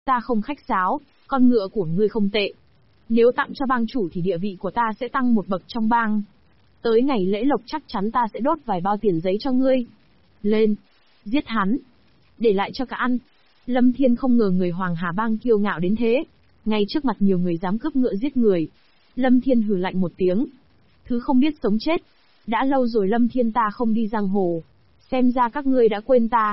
Ta không khách sáo, con ngựa của ngươi không tệ. Nếu tặng cho bang chủ thì địa vị của ta sẽ tăng một bậc trong bang. Tới ngày lễ lộc chắc chắn ta sẽ đốt vài bao tiền giấy cho ngươi. Lên, giết hắn, để lại cho cả ăn. Lâm Thiên không ngờ người Hoàng Hà bang kiêu ngạo đến thế, ngay trước mặt nhiều người dám cướp ngựa giết người. Lâm Thiên hừ lạnh một tiếng. Thứ không biết sống chết. Đã lâu rồi Lâm Thiên ta không đi giang hồ. Xem ra các ngươi đã quên ta.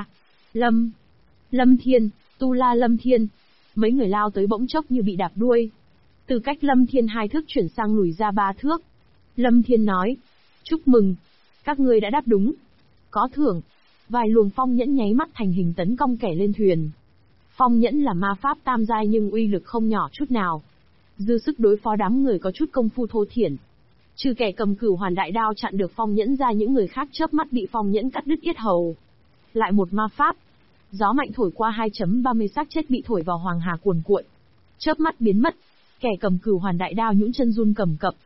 Lâm Thiên, Tu La Lâm Thiên. Mấy người lao tới bỗng chốc như bị đạp đuôi. Từ cách Lâm Thiên 2 thước chuyển sang lùi ra 3 thước. Lâm Thiên nói. Chúc mừng. Các ngươi đã đáp đúng. Có thưởng. Vài luồng phong nhẫn nháy mắt thành hình tấn công kẻ lên thuyền. Phong nhẫn là ma pháp tam giai nhưng uy lực không nhỏ chút nào. Dư sức đối phó đám người có chút công phu thô thiển. Trừ kẻ cầm Cửu Hoàn đại đao chặn được phong nhẫn ra, những người khác chớp mắt bị phong nhẫn cắt đứt yết hầu. Lại một ma pháp. Gió mạnh thổi qua 2.30 xác chết bị thổi vào Hoàng Hà cuồn cuộn. Chớp mắt biến mất. Kẻ cầm Cửu Hoàn đại đao nhũn chân run cầm cập.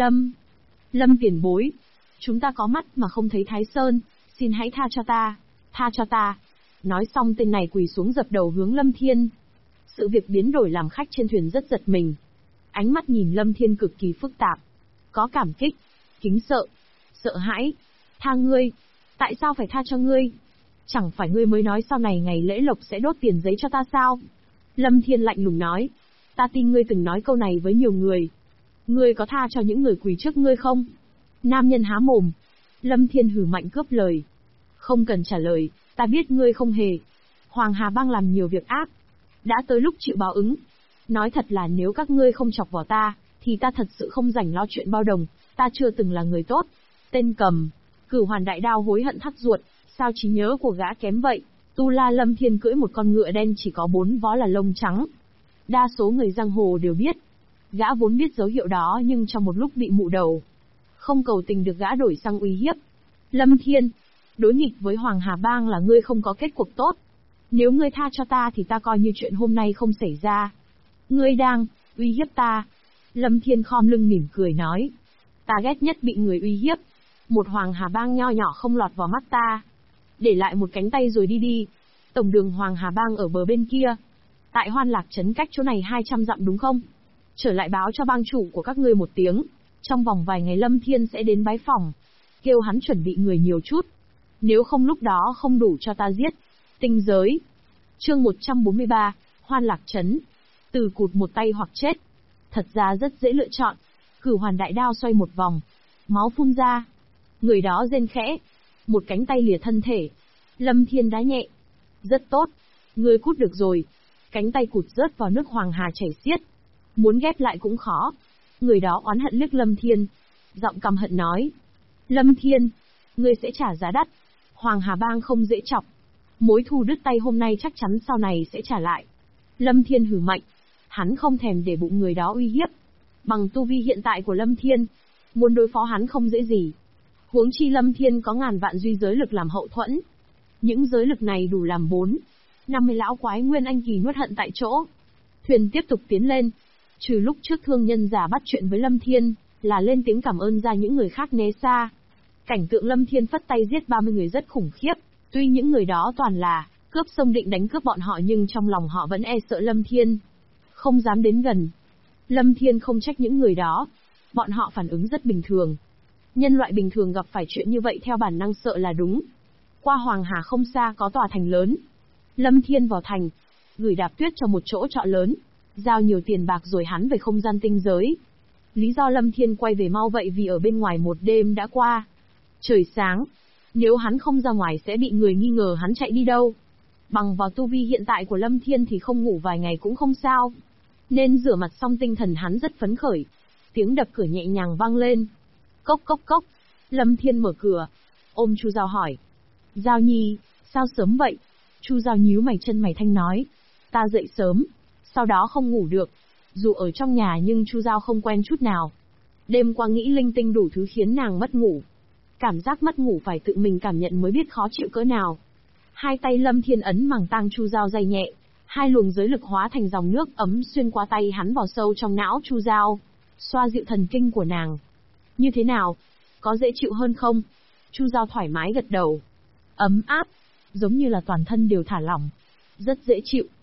Lâm tiền bối. Chúng ta có mắt mà không thấy Thái Sơn, xin hãy tha cho ta. Tha cho ta. Nói xong tên này quỳ xuống dập đầu hướng Lâm Thiên. Sự việc biến đổi làm khách trên thuyền rất giật mình. Ánh mắt nhìn Lâm Thiên cực kỳ phức tạp. Có cảm kích, kính sợ, sợ hãi. Tha ngươi. Tại sao phải tha cho ngươi? Chẳng phải ngươi mới nói sau này ngày lễ lộc sẽ đốt tiền giấy cho ta sao? Lâm Thiên lạnh lùng nói. Ta tin ngươi từng nói câu này với nhiều người. Ngươi có tha cho những người quỳ trước ngươi không? Nam nhân há mồm. Lâm Thiên hừ mạnh cướp lời. Không cần trả lời, ta biết ngươi không hề. Hoàng Hà bang làm nhiều việc ác. Đã tới lúc chịu báo ứng. Nói thật là nếu các ngươi không chọc vào ta, thì ta thật sự không rảnh lo chuyện bao đồng, ta chưa từng là người tốt. Tên cầm Cửu Hoàn đại đao hối hận thắt ruột, sao trí nhớ của gã kém vậy? Tu La Lâm Thiên cưỡi một con ngựa đen chỉ có 4 vó là lông trắng. Đa số người giang hồ đều biết. Gã vốn biết dấu hiệu đó nhưng trong một lúc bị mụ đầu. Không cầu tình được gã đổi sang uy hiếp. Lâm Thiên, đối nghịch với Hoàng Hà bang là ngươi không có kết cuộc tốt. Nếu ngươi tha cho ta thì ta coi như chuyện hôm nay không xảy ra. Ngươi đang uy hiếp ta. Lâm Thiên khom lưng mỉm cười nói. Ta ghét nhất bị người uy hiếp. Một Hoàng Hà bang nho nhỏ không lọt vào mắt ta. Để lại một cánh tay rồi đi đi. Tổng đường Hoàng Hà bang ở bờ bên kia. Tại Hoan Lạc trấn cách chỗ này 200 dặm đúng không? Trở lại báo cho bang chủ của các ngươi một tiếng. Trong vòng vài ngày Lâm Thiên sẽ đến bái phòng. Kêu hắn chuẩn bị người nhiều chút. Nếu không lúc đó không đủ cho ta giết. Tinh giới. Chương 143, Hoan Lạc trấn. Từ cụt một tay hoặc chết. Thật ra rất dễ lựa chọn. Cửu Hoàn đại đao xoay một vòng. Máu phun ra. Người đó rên khẽ. Một cánh tay lìa thân thể. Lâm Thiên đá nhẹ. Rất tốt. Ngươi cút được rồi. Cánh tay cụt rớt vào nước Hoàng Hà chảy xiết. Muốn ghép lại cũng khó. Người đó oán hận liếc Lâm Thiên. Giọng căm hận nói. Lâm Thiên, ngươi sẽ trả giá đắt. Hoàng Hà bang không dễ chọc. Mối thù đứt tay hôm nay chắc chắn sau này sẽ trả lại. Lâm Thiên hừ mạnh. Hắn không thèm để bụng người đó uy hiếp. Bằng tu vi hiện tại của Lâm Thiên, muốn đối phó hắn không dễ gì. Huống chi Lâm Thiên có ngàn vạn duy giới lực làm hậu thuẫn. Những giới lực này đủ làm 50 lão quái nguyên anh kỳ nuốt hận tại chỗ. Thuyền tiếp tục tiến lên. Trừ lúc trước thương nhân giả bắt chuyện với Lâm Thiên, là lên tiếng cảm ơn ra những người khác né xa. Cảnh tượng Lâm Thiên phất tay giết 30 người rất khủng khiếp. Tuy những người đó toàn là cướp sông định đánh cướp bọn họ nhưng trong lòng họ vẫn e sợ Lâm Thiên. Không dám đến gần. Lâm Thiên không trách những người đó. Bọn họ phản ứng rất bình thường. Nhân loại bình thường gặp phải chuyện như vậy theo bản năng sợ là đúng. Qua Hoàng Hà không xa có tòa thành lớn. Lâm Thiên vào thành, gửi Đạp Tuyết cho một chỗ trọ lớn, giao nhiều tiền bạc rồi hắn về không gian tinh giới. Lý do Lâm Thiên quay về mau vậy vì ở bên ngoài một đêm đã qua. Trời sáng, nếu hắn không ra ngoài sẽ bị người nghi ngờ hắn chạy đi đâu. Bằng vào tu vi hiện tại của Lâm Thiên thì không ngủ vài ngày cũng không sao. Nên rửa mặt xong tinh thần hắn rất phấn khởi. Tiếng đập cửa nhẹ nhàng vang lên. Cốc cốc cốc. Lâm Thiên mở cửa. Ôm Chu Giao hỏi. Giao Nhi, sao sớm vậy? Chu Giao nhíu mày chân mày thanh nói. Ta dậy sớm, sau đó không ngủ được. Dù ở trong nhà nhưng Chu Giao không quen chút nào. Đêm qua nghĩ linh tinh đủ thứ khiến nàng mất ngủ. Cảm giác mất ngủ phải tự mình cảm nhận mới biết khó chịu cỡ nào. Hai tay Lâm Thiên ấn màng tang Chu Giao dày nhẹ. Hai luồng giới lực hóa thành dòng nước ấm xuyên qua tay hắn vào sâu trong não Chu Giao, xoa dịu thần kinh của nàng. Như thế nào? Có dễ chịu hơn không? Chu Giao thoải mái gật đầu. Ấm áp, giống như là toàn thân đều thả lỏng. Rất dễ chịu.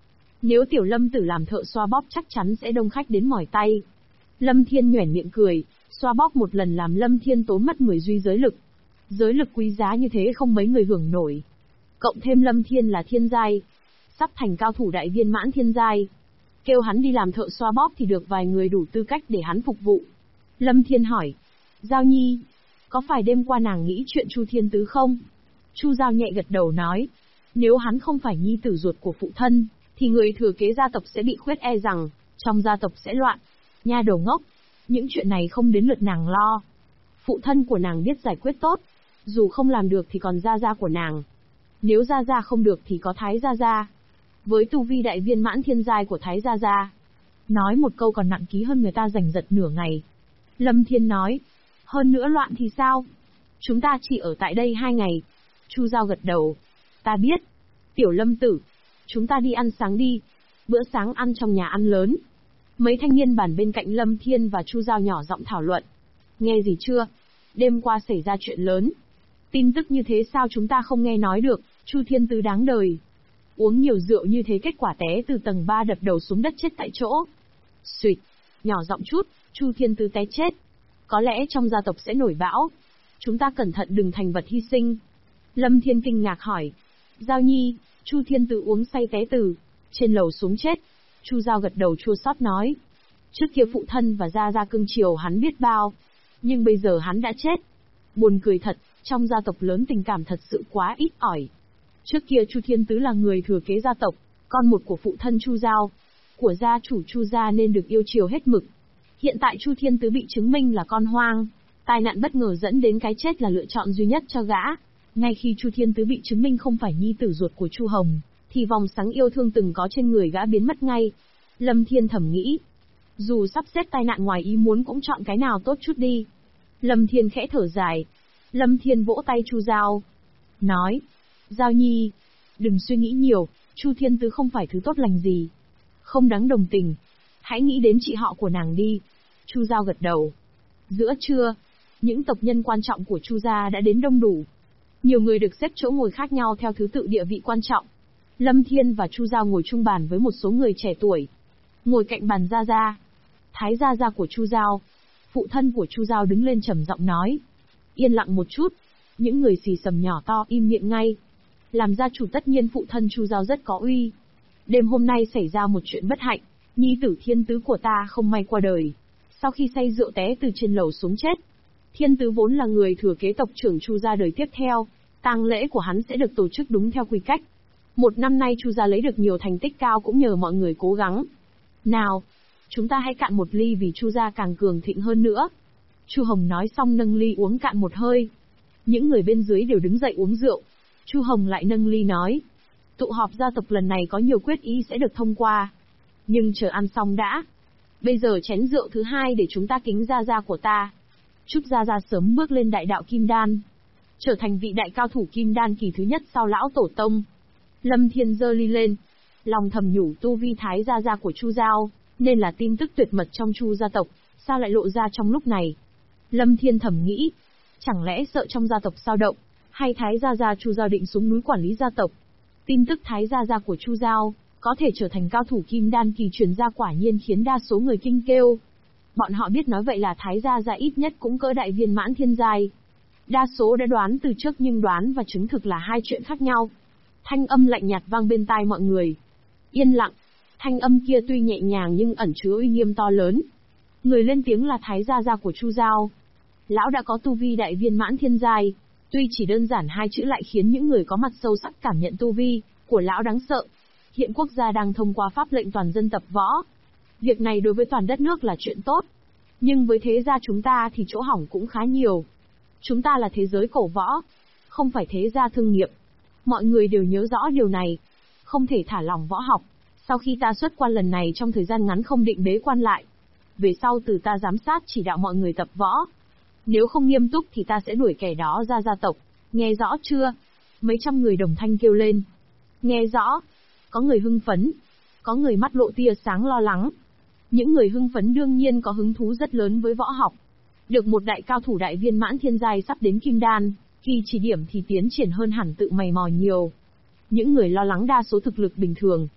Nếu Tiểu Lâm Tử làm thợ xoa bóp chắc chắn sẽ đông khách đến mỏi tay. Lâm Thiên nhoẻn miệng cười, xoa bóp một lần làm Lâm Thiên tốn mất 10 duy giới lực. Giới lực quý giá như thế không mấy người hưởng nổi. Cộng thêm Lâm Thiên là thiên giai, sắp thành cao thủ đại viên mãn thiên giai. Kêu hắn đi làm thợ xoa bóp thì được vài người đủ tư cách để hắn phục vụ. Lâm Thiên hỏi, Giao Nhi, có phải đêm qua nàng nghĩ chuyện Chu Thiên Tứ không? Chu Giao nhẹ gật đầu nói, nếu hắn không phải nhi tử ruột của phụ thân, thì người thừa kế gia tộc sẽ bị khuyết, e rằng trong gia tộc sẽ loạn. Nha đầu ngốc, những chuyện này không đến lượt nàng lo. Phụ thân của nàng biết giải quyết tốt, dù không làm được thì còn gia gia của nàng. Nếu gia gia không được thì có Thái gia gia. Với tu vi đại viên mãn thiên giai của Thái gia gia, nói một câu còn nặng ký hơn người ta giành giật nửa ngày. Lâm Thiên nói, hơn nữa loạn thì sao? Chúng ta chỉ ở tại đây 2 ngày. Chu Giao gật đầu, ta biết. Tiểu Lâm Tử, chúng ta đi ăn sáng đi. Bữa sáng ăn trong nhà ăn lớn. Mấy thanh niên bàn bên cạnh Lâm Thiên và Chu Giao nhỏ giọng thảo luận. Nghe gì chưa? Đêm qua xảy ra chuyện lớn. Tin tức như thế sao chúng ta không nghe nói được? Chu Thiên Tứ đáng đời. Uống nhiều rượu như thế kết quả té từ tầng 3 đập đầu xuống đất chết tại chỗ. Xuyệt, nhỏ giọng chút, Chu Thiên Tứ té chết. Có lẽ trong gia tộc sẽ nổi bão. Chúng ta cẩn thận đừng thành vật hy sinh. Lâm Thiên kinh ngạc hỏi. Giao Nhi, Chu Thiên Tứ uống say té từ trên lầu xuống chết. Chu Giao gật đầu chua xót nói. Trước kia phụ thân và gia gia cưng chiều hắn biết bao. Nhưng bây giờ hắn đã chết. Buồn cười thật, trong gia tộc lớn tình cảm thật sự quá ít ỏi. Trước kia Chu Thiên Tứ là người thừa kế gia tộc, con một của phụ thân Chu Giao, của gia chủ Chu gia nên được yêu chiều hết mực. Hiện tại Chu Thiên Tứ bị chứng minh là con hoang, tai nạn bất ngờ dẫn đến cái chết là lựa chọn duy nhất cho gã. Ngay khi Chu Thiên Tứ bị chứng minh không phải nhi tử ruột của Chu Hồng, thì vòng sáng yêu thương từng có trên người gã biến mất ngay. Lâm Thiên thầm nghĩ, dù sắp xếp tai nạn ngoài ý muốn cũng chọn cái nào tốt chút đi. Lâm Thiên khẽ thở dài. Lâm Thiên vỗ tay Chu Giao, nói, Giao Nhi, đừng suy nghĩ nhiều, Chu Thiên Tứ không phải thứ tốt lành gì, không đáng đồng tình. Hãy nghĩ đến chị họ của nàng đi. Chu Giao gật đầu. Giữa trưa, những tộc nhân quan trọng của Chu gia đã đến đông đủ. Nhiều người được xếp chỗ ngồi khác nhau theo thứ tự địa vị quan trọng. Lâm Thiên và Chu Giao ngồi chung bàn với một số người trẻ tuổi. Ngồi cạnh bàn Gia Gia, Thái Gia Gia của Chu Giao. Phụ thân của Chu Giao đứng lên trầm giọng nói. Yên lặng một chút. Những người xì xầm nhỏ to im miệng ngay. Làm gia chủ tất nhiên phụ thân Chu Giao rất có uy. Đêm hôm nay xảy ra một chuyện bất hạnh. Nhi tử Thiên Tứ của ta không may qua đời. Sau khi say rượu té từ trên lầu xuống chết. Thiên Tứ vốn là người thừa kế tộc trưởng Chu gia đời tiếp theo. Tang lễ của hắn sẽ được tổ chức đúng theo quy cách. Một năm nay Chu gia lấy được nhiều thành tích cao cũng nhờ mọi người cố gắng. Nào, chúng ta hãy cạn một ly vì Chu gia càng cường thịnh hơn nữa. Chu Hồng nói xong nâng ly uống cạn một hơi. Những người bên dưới đều đứng dậy uống rượu. Chu Hồng lại nâng ly nói. Tụ họp gia tộc lần này có nhiều quyết ý sẽ được thông qua. Nhưng chờ ăn xong đã. Bây giờ chén rượu thứ 2 để chúng ta kính Gia Gia của ta. Chúc Gia Gia sớm bước lên đại đạo Kim Đan. Trở thành vị đại cao thủ Kim Đan kỳ thứ nhất sau lão tổ tông. Lâm Thiên giơ ly lên. Lòng thầm nhủ tu vi Thái Gia Gia của Chu Giao, nên là tin tức tuyệt mật trong Chu gia tộc, sao lại lộ ra trong lúc này. Lâm Thiên thầm nghĩ. Chẳng lẽ sợ trong gia tộc sao động, hay Thái Gia Gia Chu Giao định xuống núi quản lý gia tộc. Tin tức Thái Gia Gia của Chu Giao có thể trở thành cao thủ Kim Đan kỳ truyền ra quả nhiên khiến đa số người kinh kêu. Bọn họ biết nói vậy là Thái Gia Gia ít nhất cũng cỡ đại viên mãn thiên giai. Đa số đã đoán từ trước nhưng đoán và chứng thực là hai chuyện khác nhau. Thanh âm lạnh nhạt vang bên tai mọi người. Yên lặng. Thanh âm kia tuy nhẹ nhàng nhưng ẩn chứa uy nghiêm to lớn. Người lên tiếng là Thái Gia Gia của Chu Giao. Lão đã có tu vi đại viên mãn thiên giai. Tuy chỉ đơn giản hai chữ lại khiến những người có mặt sâu sắc cảm nhận tu vi của lão đáng sợ. Hiện quốc gia đang thông qua pháp lệnh toàn dân tập võ. Việc này đối với toàn đất nước là chuyện tốt. Nhưng với thế gia chúng ta thì chỗ hỏng cũng khá nhiều. Chúng ta là thế giới cổ võ, không phải thế gia thương nghiệp. Mọi người đều nhớ rõ điều này. Không thể thả lỏng võ học. Sau khi ta xuất quan lần này trong thời gian ngắn không định bế quan lại. Về sau từ ta giám sát chỉ đạo mọi người tập võ. Nếu không nghiêm túc thì ta sẽ đuổi kẻ đó ra gia tộc. Nghe rõ chưa? Mấy trăm người đồng thanh kêu lên. Nghe rõ. Có người hưng phấn. Có người mắt lộ tia sáng lo lắng. Những người hưng phấn đương nhiên có hứng thú rất lớn với võ học. Được một đại cao thủ đại viên mãn thiên giai sắp đến Kim Đan, khi chỉ điểm thì tiến triển hơn hẳn tự mày mò nhiều. Những người lo lắng đa số thực lực bình thường.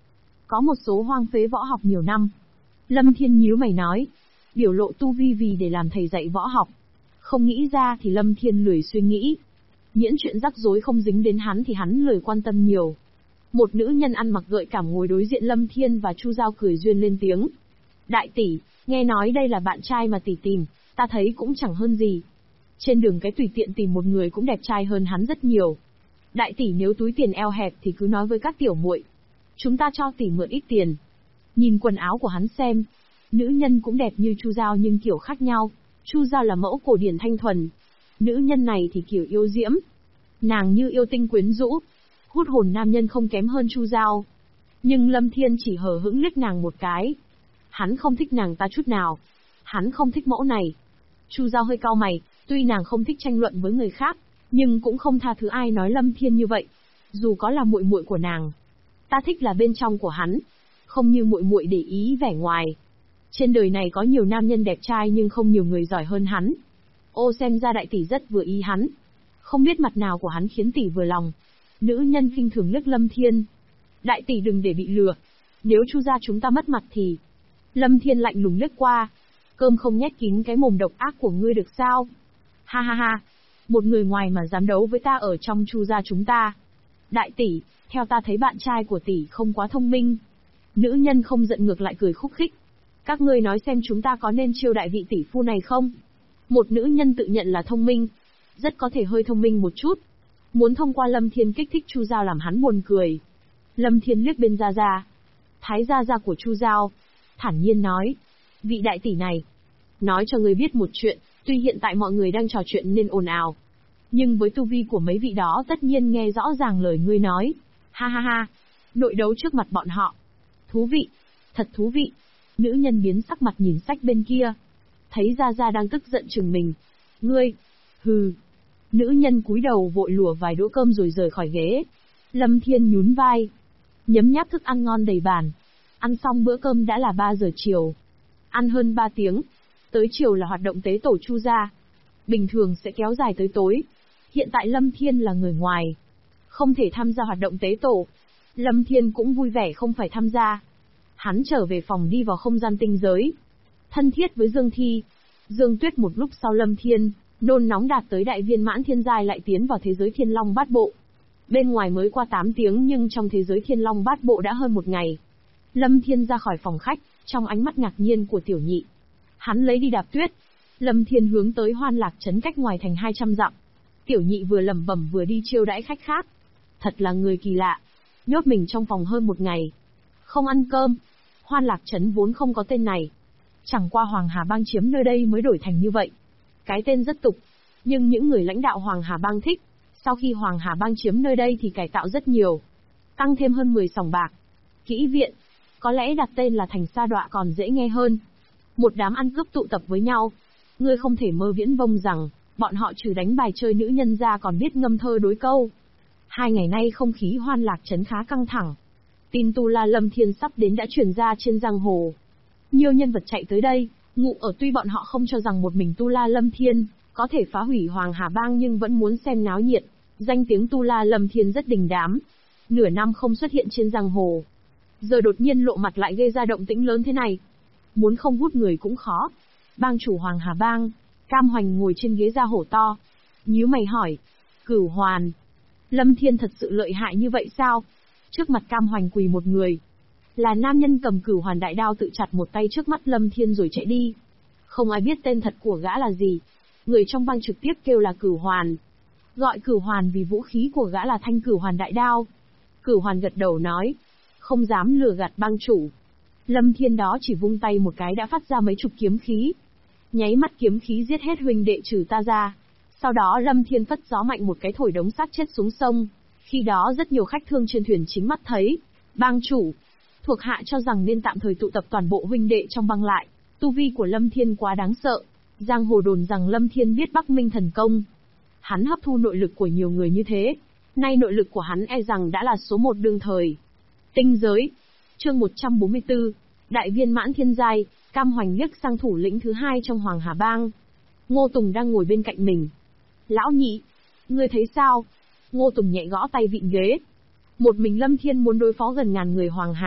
Có một số hoang phế võ học nhiều năm. Lâm Thiên nhíu mày nói. Biểu lộ tu vi vì để làm thầy dạy võ học. Không nghĩ ra thì Lâm Thiên lười suy nghĩ. Miễn chuyện rắc rối không dính đến hắn thì hắn lười quan tâm nhiều. Một nữ nhân ăn mặc gợi cảm ngồi đối diện Lâm Thiên và Chu Giao cười duyên lên tiếng. Đại tỷ, nghe nói đây là bạn trai mà tỷ tìm, ta thấy cũng chẳng hơn gì. Trên đường cái tùy tiện tìm một người cũng đẹp trai hơn hắn rất nhiều. Đại tỷ nếu túi tiền eo hẹp thì cứ nói với các tiểu muội, chúng ta cho tỷ mượn ít tiền. Nhìn quần áo của hắn xem, nữ nhân cũng đẹp như Chu Giao nhưng kiểu khác nhau. Chu Giao là mẫu cổ điển thanh thuần, nữ nhân này thì kiểu yêu diễm. Nàng như yêu tinh quyến rũ, hút hồn nam nhân không kém hơn Chu Giao. Nhưng Lâm Thiên chỉ hờ hững liếc nàng một cái. Hắn không thích nàng ta chút nào. Hắn không thích mẫu này. Chu Giao hơi cau mày, tuy nàng không thích tranh luận với người khác, nhưng cũng không tha thứ ai nói Lâm Thiên như vậy. Dù có là muội muội của nàng, ta thích là bên trong của hắn, không như muội muội để ý vẻ ngoài. Trên đời này có nhiều nam nhân đẹp trai nhưng không nhiều người giỏi hơn hắn. Ô xem ra đại tỷ rất vừa ý hắn. Không biết mặt nào của hắn khiến tỷ vừa lòng. Nữ nhân khinh thường liếc Lâm Thiên. Đại tỷ đừng để bị lừa. Nếu Chu gia chúng ta mất mặt thì... Lâm Thiên lạnh lùng liếc qua. Cơm không nhét kín cái mồm độc ác của ngươi được sao? Ha ha ha. Một người ngoài mà dám đấu với ta ở trong Chu gia chúng ta. Đại tỷ, theo ta thấy bạn trai của tỷ không quá thông minh. Nữ nhân không giận ngược lại cười khúc khích. Các ngươi nói xem chúng ta có nên chiêu đại vị tỷ phu này không? Một nữ nhân tự nhận là thông minh. Rất có thể hơi thông minh một chút. Muốn thông qua Lâm Thiên kích thích Chu Giao làm hắn buồn cười. Lâm Thiên liếc bên Gia Gia. Thái Gia Gia của Chu Giao. Thản nhiên nói. Vị đại tỷ này. Nói cho người biết một chuyện, tuy hiện tại mọi người đang trò chuyện nên ồn ào. Nhưng với tu vi của mấy vị đó tất nhiên nghe rõ ràng lời ngươi nói. Ha ha ha. Nội đấu trước mặt bọn họ. Thú vị. Thật thú vị. Nữ nhân biến sắc mặt nhìn sách bên kia. Thấy Gia Gia đang tức giận chừng mình. Ngươi. Hừ. Nữ nhân cúi đầu vội lùa vài đũa cơm rồi rời khỏi ghế. Lâm Thiên nhún vai. Nhấm nháp thức ăn ngon đầy bàn. Ăn xong bữa cơm đã là 3 giờ chiều. Ăn hơn 3 tiếng. Tới chiều là hoạt động tế tổ Chu gia. Bình thường sẽ kéo dài tới tối. Hiện tại Lâm Thiên là người ngoài, không thể tham gia hoạt động tế tổ. Lâm Thiên cũng vui vẻ không phải tham gia. Hắn trở về phòng đi vào không gian tinh giới. Thân thiết với Dương Thi, Dương Tuyết một lúc sau Lâm Thiên, nôn nóng đạt tới đại viên mãn thiên giai lại tiến vào thế giới Thiên Long Bát Bộ. Bên ngoài mới qua 8 tiếng nhưng trong thế giới Thiên Long Bát Bộ đã hơn 1 ngày. Lâm Thiên ra khỏi phòng khách, trong ánh mắt ngạc nhiên của tiểu nhị. Hắn lấy đi đạp tuyết. Lâm Thiên hướng tới Hoan Lạc trấn cách ngoài thành 200 dặm. Tiểu nhị vừa lẩm bẩm vừa đi chiêu đãi khách khác. Thật là người kỳ lạ. Nhốt mình trong phòng hơn 1 ngày. Không ăn cơm. Hoan Lạc trấn vốn không có tên này. Chẳng qua Hoàng Hà Bang chiếm nơi đây mới đổi thành như vậy. Cái tên rất tục. Nhưng những người lãnh đạo Hoàng Hà Bang thích. Sau khi Hoàng Hà Bang chiếm nơi đây thì cải tạo rất nhiều. Tăng thêm hơn 10 sòng bạc. Kỹ viện. Có lẽ đặt tên là thành Sa Đọa còn dễ nghe hơn. Một đám ăn cướp tụ tập với nhau. Ngươi không thể mơ viễn vông rằng, bọn họ trừ đánh bài chơi nữ nhân ra còn biết ngâm thơ đối câu. 2 ngày nay không khí Hoan Lạc trấn khá căng thẳng. Tin Tu La Lâm Thiên sắp đến đã truyền ra trên giang hồ. Nhiều nhân vật chạy tới đây, ngụ ở tuy bọn họ không cho rằng một mình Tu La Lâm Thiên có thể phá hủy Hoàng Hà Bang nhưng vẫn muốn xem náo nhiệt. Danh tiếng Tu La Lâm Thiên rất đình đám. Nửa năm không xuất hiện trên giang hồ. Giờ đột nhiên lộ mặt lại gây ra động tĩnh lớn thế này. Muốn không hút người cũng khó. Bang chủ Hoàng Hà Bang, Cam Hoành ngồi trên ghế da hổ to. Nhíu mày hỏi. Cửu Hoàn. Lâm Thiên thật sự lợi hại như vậy sao? Trước mặt Cam Hoành quỳ một người. Là nam nhân cầm Cửu Hoàn đại đao tự chặt một tay trước mắt Lâm Thiên rồi chạy đi. Không ai biết tên thật của gã là gì. Người trong bang trực tiếp kêu là Cửu Hoàn. Gọi Cửu Hoàn vì vũ khí của gã là thanh Cửu Hoàn đại đao. Cửu Hoàn gật đầu nói. Không dám lừa gạt bang chủ. Lâm Thiên đó chỉ vung tay một cái đã phát ra mấy chục kiếm khí. Nháy mắt kiếm khí giết hết huynh đệ trừ ta ra. Sau đó Lâm Thiên phất gió mạnh một cái thổi đống xác chết xuống sông. Khi đó rất nhiều khách thương trên thuyền chính mắt thấy. Bang chủ, thuộc hạ cho rằng nên tạm thời tụ tập toàn bộ huynh đệ trong bang lại. Tu vi của Lâm Thiên quá đáng sợ. Giang hồ đồn rằng Lâm Thiên biết Bắc Minh thần công. Hắn hấp thu nội lực của nhiều người như thế. Nay nội lực của hắn e rằng đã là số 1 đương thời. Tinh giới. Chương 144. Đại viên mãn thiên giai. Cam Hoành liếc sang thủ lĩnh thứ 2 trong Hoàng Hà Bang. Ngô Tùng đang ngồi bên cạnh mình. Lão nhị, ngươi thấy sao? Ngô Tùng nhẹ gõ tay vịn ghế. Một mình Lâm Thiên muốn đối phó gần ngàn người Hoàng Hà,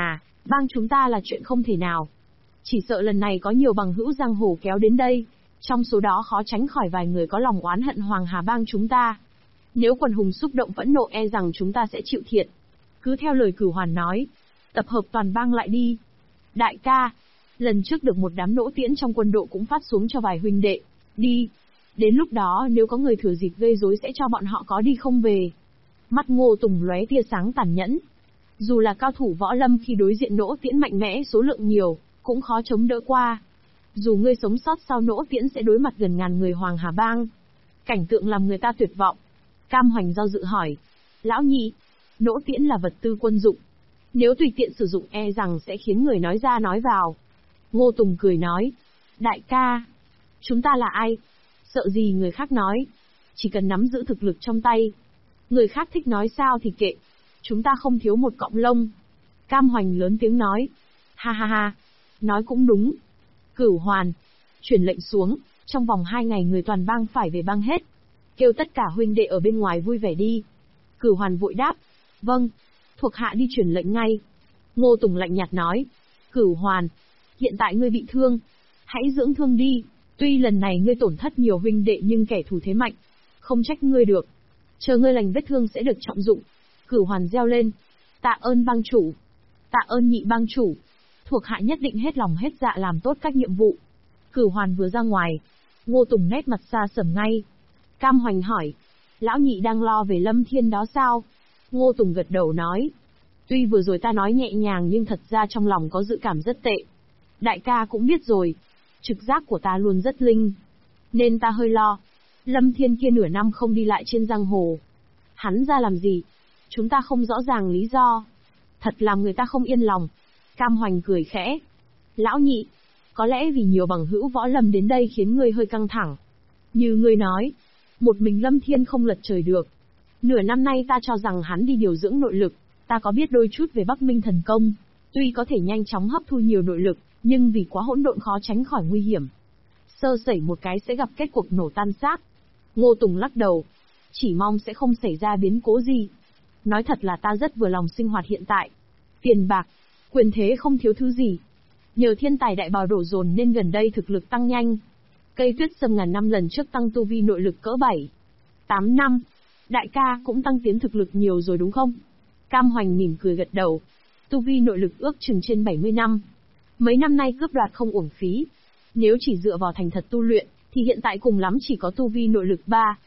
Bang chúng ta là chuyện không thể nào. Chỉ sợ lần này có nhiều bằng hữu giang hồ kéo đến đây, trong số đó khó tránh khỏi vài người có lòng oán hận Hoàng Hà bang chúng ta. Nếu quần hùng xúc động phẫn nộ e rằng chúng ta sẽ chịu thiệt. Cứ theo lời Cửu Hoàn nói, tập hợp toàn bang lại đi. Đại ca, lần trước được một đám nỗ tiễn trong quân đội cũng phát xuống cho vài huynh đệ. Đi. Đến lúc đó nếu có người thừa dịp gây rối sẽ cho bọn họ có đi không về. Mắt Ngô Tùng lóe tia sáng tàn nhẫn. Dù là cao thủ võ lâm khi đối diện nỗ tiễn mạnh mẽ số lượng nhiều, cũng khó chống đỡ qua. Dù ngươi sống sót sau nỗ tiễn sẽ đối mặt gần ngàn người Hoàng Hà bang. Cảnh tượng làm người ta tuyệt vọng. Cam Hoành do dự hỏi. Lão nhị, nỗ tiễn là vật tư quân dụng. Nếu tùy tiện sử dụng e rằng sẽ khiến người nói ra nói vào. Ngô Tùng cười nói. Đại ca, chúng ta là ai? Sợ gì người khác nói. Chỉ cần nắm giữ thực lực trong tay. Người khác thích nói sao thì kệ. Chúng ta không thiếu một cọng lông. Cam Hoành lớn tiếng nói. Ha ha ha, nói cũng đúng. Cửu Hoàn, truyền lệnh xuống, trong vòng 2 ngày người toàn bang phải về bang hết. Kêu tất cả huynh đệ ở bên ngoài vui vẻ đi. Cửu Hoàn vội đáp. Vâng, thuộc hạ đi truyền lệnh ngay. Ngô Tùng lạnh nhạt nói. Cửu Hoàn, hiện tại ngươi bị thương. Hãy dưỡng thương đi. Tuy lần này ngươi tổn thất nhiều huynh đệ nhưng kẻ thù thế mạnh. Không trách ngươi được. Chờ ngươi lành vết thương sẽ được trọng dụng. Cửu Hoàn reo lên. Tạ ơn bang chủ. Tạ ơn nhị bang chủ. Thuộc hạ nhất định hết lòng hết dạ làm tốt các nhiệm vụ. Cửu Hoàn vừa ra ngoài. Ngô Tùng nét mặt xa sầm ngay. Cam Hoành hỏi. Lão nhị đang lo về Lâm Thiên đó sao? Ngô Tùng gật đầu nói. Tuy vừa rồi ta nói nhẹ nhàng nhưng thật ra trong lòng có dự cảm rất tệ. Đại ca cũng biết rồi. Trực giác của ta luôn rất linh. Nên ta hơi lo. Lâm Thiên kia nửa năm không đi lại trên giang hồ. Hắn ra làm gì? Chúng ta không rõ ràng lý do. Thật làm người ta không yên lòng. Cam Hoành cười khẽ. Lão nhị, có lẽ vì nhiều bằng hữu võ lâm đến đây khiến ngươi hơi căng thẳng. Như ngươi nói, một mình Lâm Thiên không lật trời được. Nửa năm nay ta cho rằng hắn đi điều dưỡng nội lực, ta có biết đôi chút về Bắc Minh thần công. Tuy có thể nhanh chóng hấp thu nhiều nội lực, nhưng vì quá hỗn độn khó tránh khỏi nguy hiểm. Sơ sẩy một cái sẽ gặp kết cuộc nổ tan xác. Ngô Tùng lắc đầu. Chỉ mong sẽ không xảy ra biến cố gì. Nói thật là ta rất vừa lòng sinh hoạt hiện tại. Tiền bạc, quyền thế không thiếu thứ gì. Nhờ thiên tài đại bào đổ dồn nên gần đây thực lực tăng nhanh. Cây tuyết sâm ngàn năm lần trước tăng tu vi nội lực cỡ 7-8 năm. Đại ca cũng tăng tiến thực lực nhiều rồi đúng không? Cam Hoành mỉm cười gật đầu. Tu vi nội lực ước chừng trên 70 năm. Mấy năm nay cướp đoạt không uổng phí. Nếu chỉ dựa vào thành thật tu luyện, thì hiện tại cùng lắm chỉ có tu vi nội lực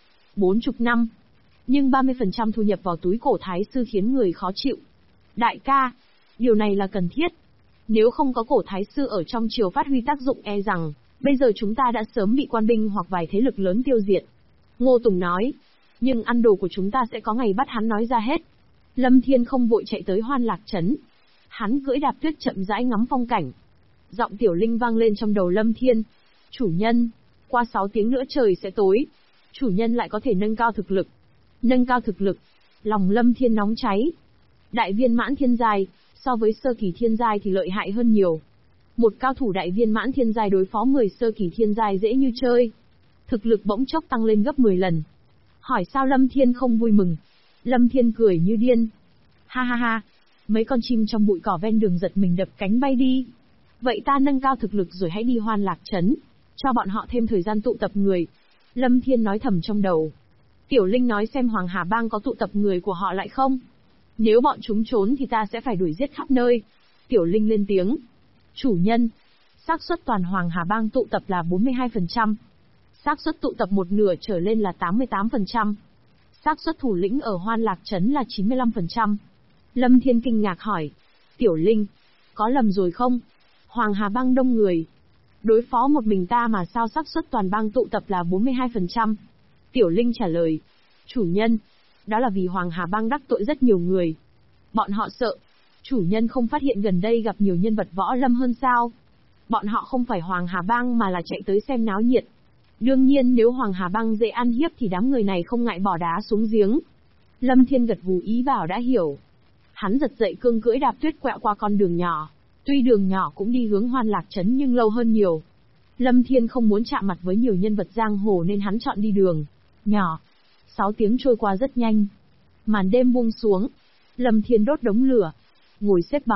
40 năm. Nhưng 30% thu nhập vào túi cổ thái sư khiến người khó chịu. Đại ca, điều này là cần thiết. Nếu không có cổ thái sư ở trong triều phát huy tác dụng e rằng, bây giờ chúng ta đã sớm bị quan binh hoặc vài thế lực lớn tiêu diệt. Ngô Tùng nói, nhưng ăn đồ của chúng ta sẽ có ngày bắt hắn nói ra hết. Lâm Thiên không vội chạy tới Hoan Lạc Trấn. Hắn cưỡi đạp tuyết chậm rãi ngắm phong cảnh. Giọng Tiểu Linh vang lên trong đầu Lâm Thiên. Chủ nhân, qua 6 tiếng nữa trời sẽ tối. Chủ nhân lại có thể nâng cao thực lực. Nâng cao thực lực. Lòng Lâm Thiên nóng cháy. Đại viên mãn thiên giai, so với sơ kỳ thiên giai thì lợi hại hơn nhiều. Một cao thủ đại viên mãn thiên giai đối phó 10 sơ kỳ thiên giai dễ như chơi. Thực lực bỗng chốc tăng lên gấp 10 lần. Hỏi sao Lâm Thiên không vui mừng? Lâm Thiên cười như điên. Ha ha ha, mấy con chim trong bụi cỏ ven đường giật mình đập cánh bay đi. Vậy ta nâng cao thực lực rồi hãy đi Hoan Lạc Trấn, cho bọn họ thêm thời gian tụ tập người. Lâm Thiên nói thầm trong đầu. Tiểu Linh nói xem Hoàng Hà Bang có tụ tập người của họ lại không? Nếu bọn chúng trốn thì ta sẽ phải đuổi giết khắp nơi. Tiểu Linh lên tiếng. Chủ nhân, xác suất toàn Hoàng Hà Bang tụ tập là 42%. Xác suất tụ tập một nửa trở lên là 88%. Xác suất thủ lĩnh ở Hoan Lạc Trấn là 95%. Lâm Thiên kinh ngạc hỏi. Tiểu Linh, có lầm rồi không? Hoàng Hà Bang đông người. Đối phó một mình ta mà sao xác suất toàn bang tụ tập là 42%? Tiểu Linh trả lời. Chủ nhân, đó là vì Hoàng Hà Bang đắc tội rất nhiều người. Bọn họ sợ. Chủ nhân không phát hiện gần đây gặp nhiều nhân vật võ lâm hơn sao? Bọn họ không phải Hoàng Hà Bang mà là chạy tới xem náo nhiệt. Đương nhiên nếu Hoàng Hà Bang dễ ăn hiếp thì đám người này không ngại bỏ đá xuống giếng. Lâm Thiên gật gù ý bảo đã hiểu. Hắn giật dậy cương cưỡi đạp tuyết quẹo qua con đường nhỏ. Tuy đường nhỏ cũng đi hướng Hoan Lạc Trấn nhưng lâu hơn nhiều. Lâm Thiên không muốn chạm mặt với nhiều nhân vật giang hồ nên hắn chọn đi đường nhỏ. 6 tiếng trôi qua rất nhanh. Màn đêm buông xuống. Lâm Thiên đốt đống lửa. Ngồi xếp bằng,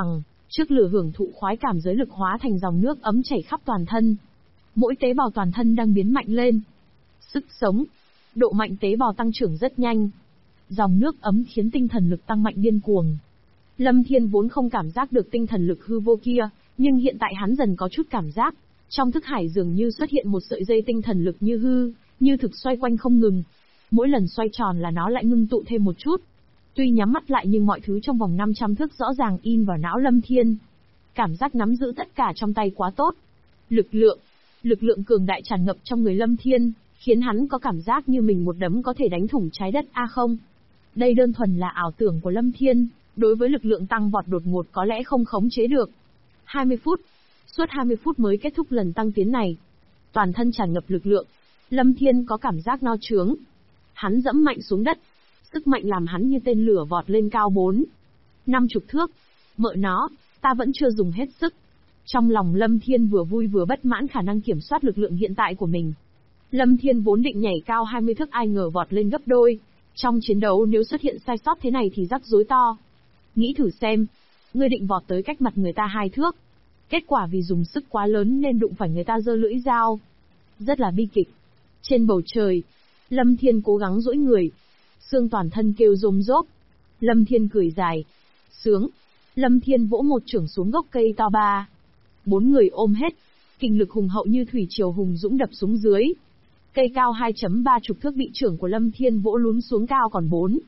Trước lửa hưởng thụ khoái cảm giới lực hóa thành dòng nước ấm chảy khắp toàn thân. Mỗi tế bào toàn thân đang biến mạnh lên. Sức sống, độ mạnh tế bào tăng trưởng rất nhanh. Dòng nước ấm khiến tinh thần lực tăng mạnh điên cuồng. Lâm Thiên vốn không cảm giác được tinh thần lực hư vô kia, nhưng hiện tại hắn dần có chút cảm giác. Trong thức hải dường như xuất hiện một sợi dây tinh thần lực như hư, như thực xoay quanh không ngừng. Mỗi lần xoay tròn là nó lại ngưng tụ thêm một chút. Tuy nhắm mắt lại nhưng mọi thứ trong vòng 500 thước rõ ràng in vào não Lâm Thiên. Cảm giác nắm giữ tất cả trong tay quá tốt. Lực lượng cường đại tràn ngập trong người Lâm Thiên, khiến hắn có cảm giác như mình một đấm có thể đánh thủng trái đất không. Đây đơn thuần là ảo tưởng của Lâm Thiên, đối với lực lượng tăng vọt đột ngột có lẽ không khống chế được. 20 phút. Suốt 20 phút mới kết thúc lần tăng tiến này. Toàn thân tràn ngập lực lượng. Lâm Thiên có cảm giác no trướng. Hắn dẫm mạnh xuống đất. Sức mạnh làm hắn như tên lửa vọt lên cao 50 thước. Mợ nó, ta vẫn chưa dùng hết sức. Trong lòng Lâm Thiên vừa vui vừa bất mãn khả năng kiểm soát lực lượng hiện tại của mình. Lâm Thiên vốn định nhảy cao 20 thước ai ngờ vọt lên gấp đôi. Trong chiến đấu nếu xuất hiện sai sót thế này thì rắc rối to. Nghĩ thử xem, ngươi định vọt tới cách mặt người ta 2 thước. Kết quả vì dùng sức quá lớn nên đụng phải người ta giơ lưỡi dao. Rất là bi kịch. Trên bầu trời, Lâm Thiên cố gắng duỗi người. Xương toàn thân kêu rôm rốp. Lâm Thiên cười dài. Sướng. Lâm Thiên vỗ một chưởng xuống gốc cây to 4 người ôm hết. Kinh lực hùng hậu như thủy triều hùng dũng đập xuống dưới. Cây cao 2,30 thước bị chưởng của Lâm Thiên vỗ lún xuống cao còn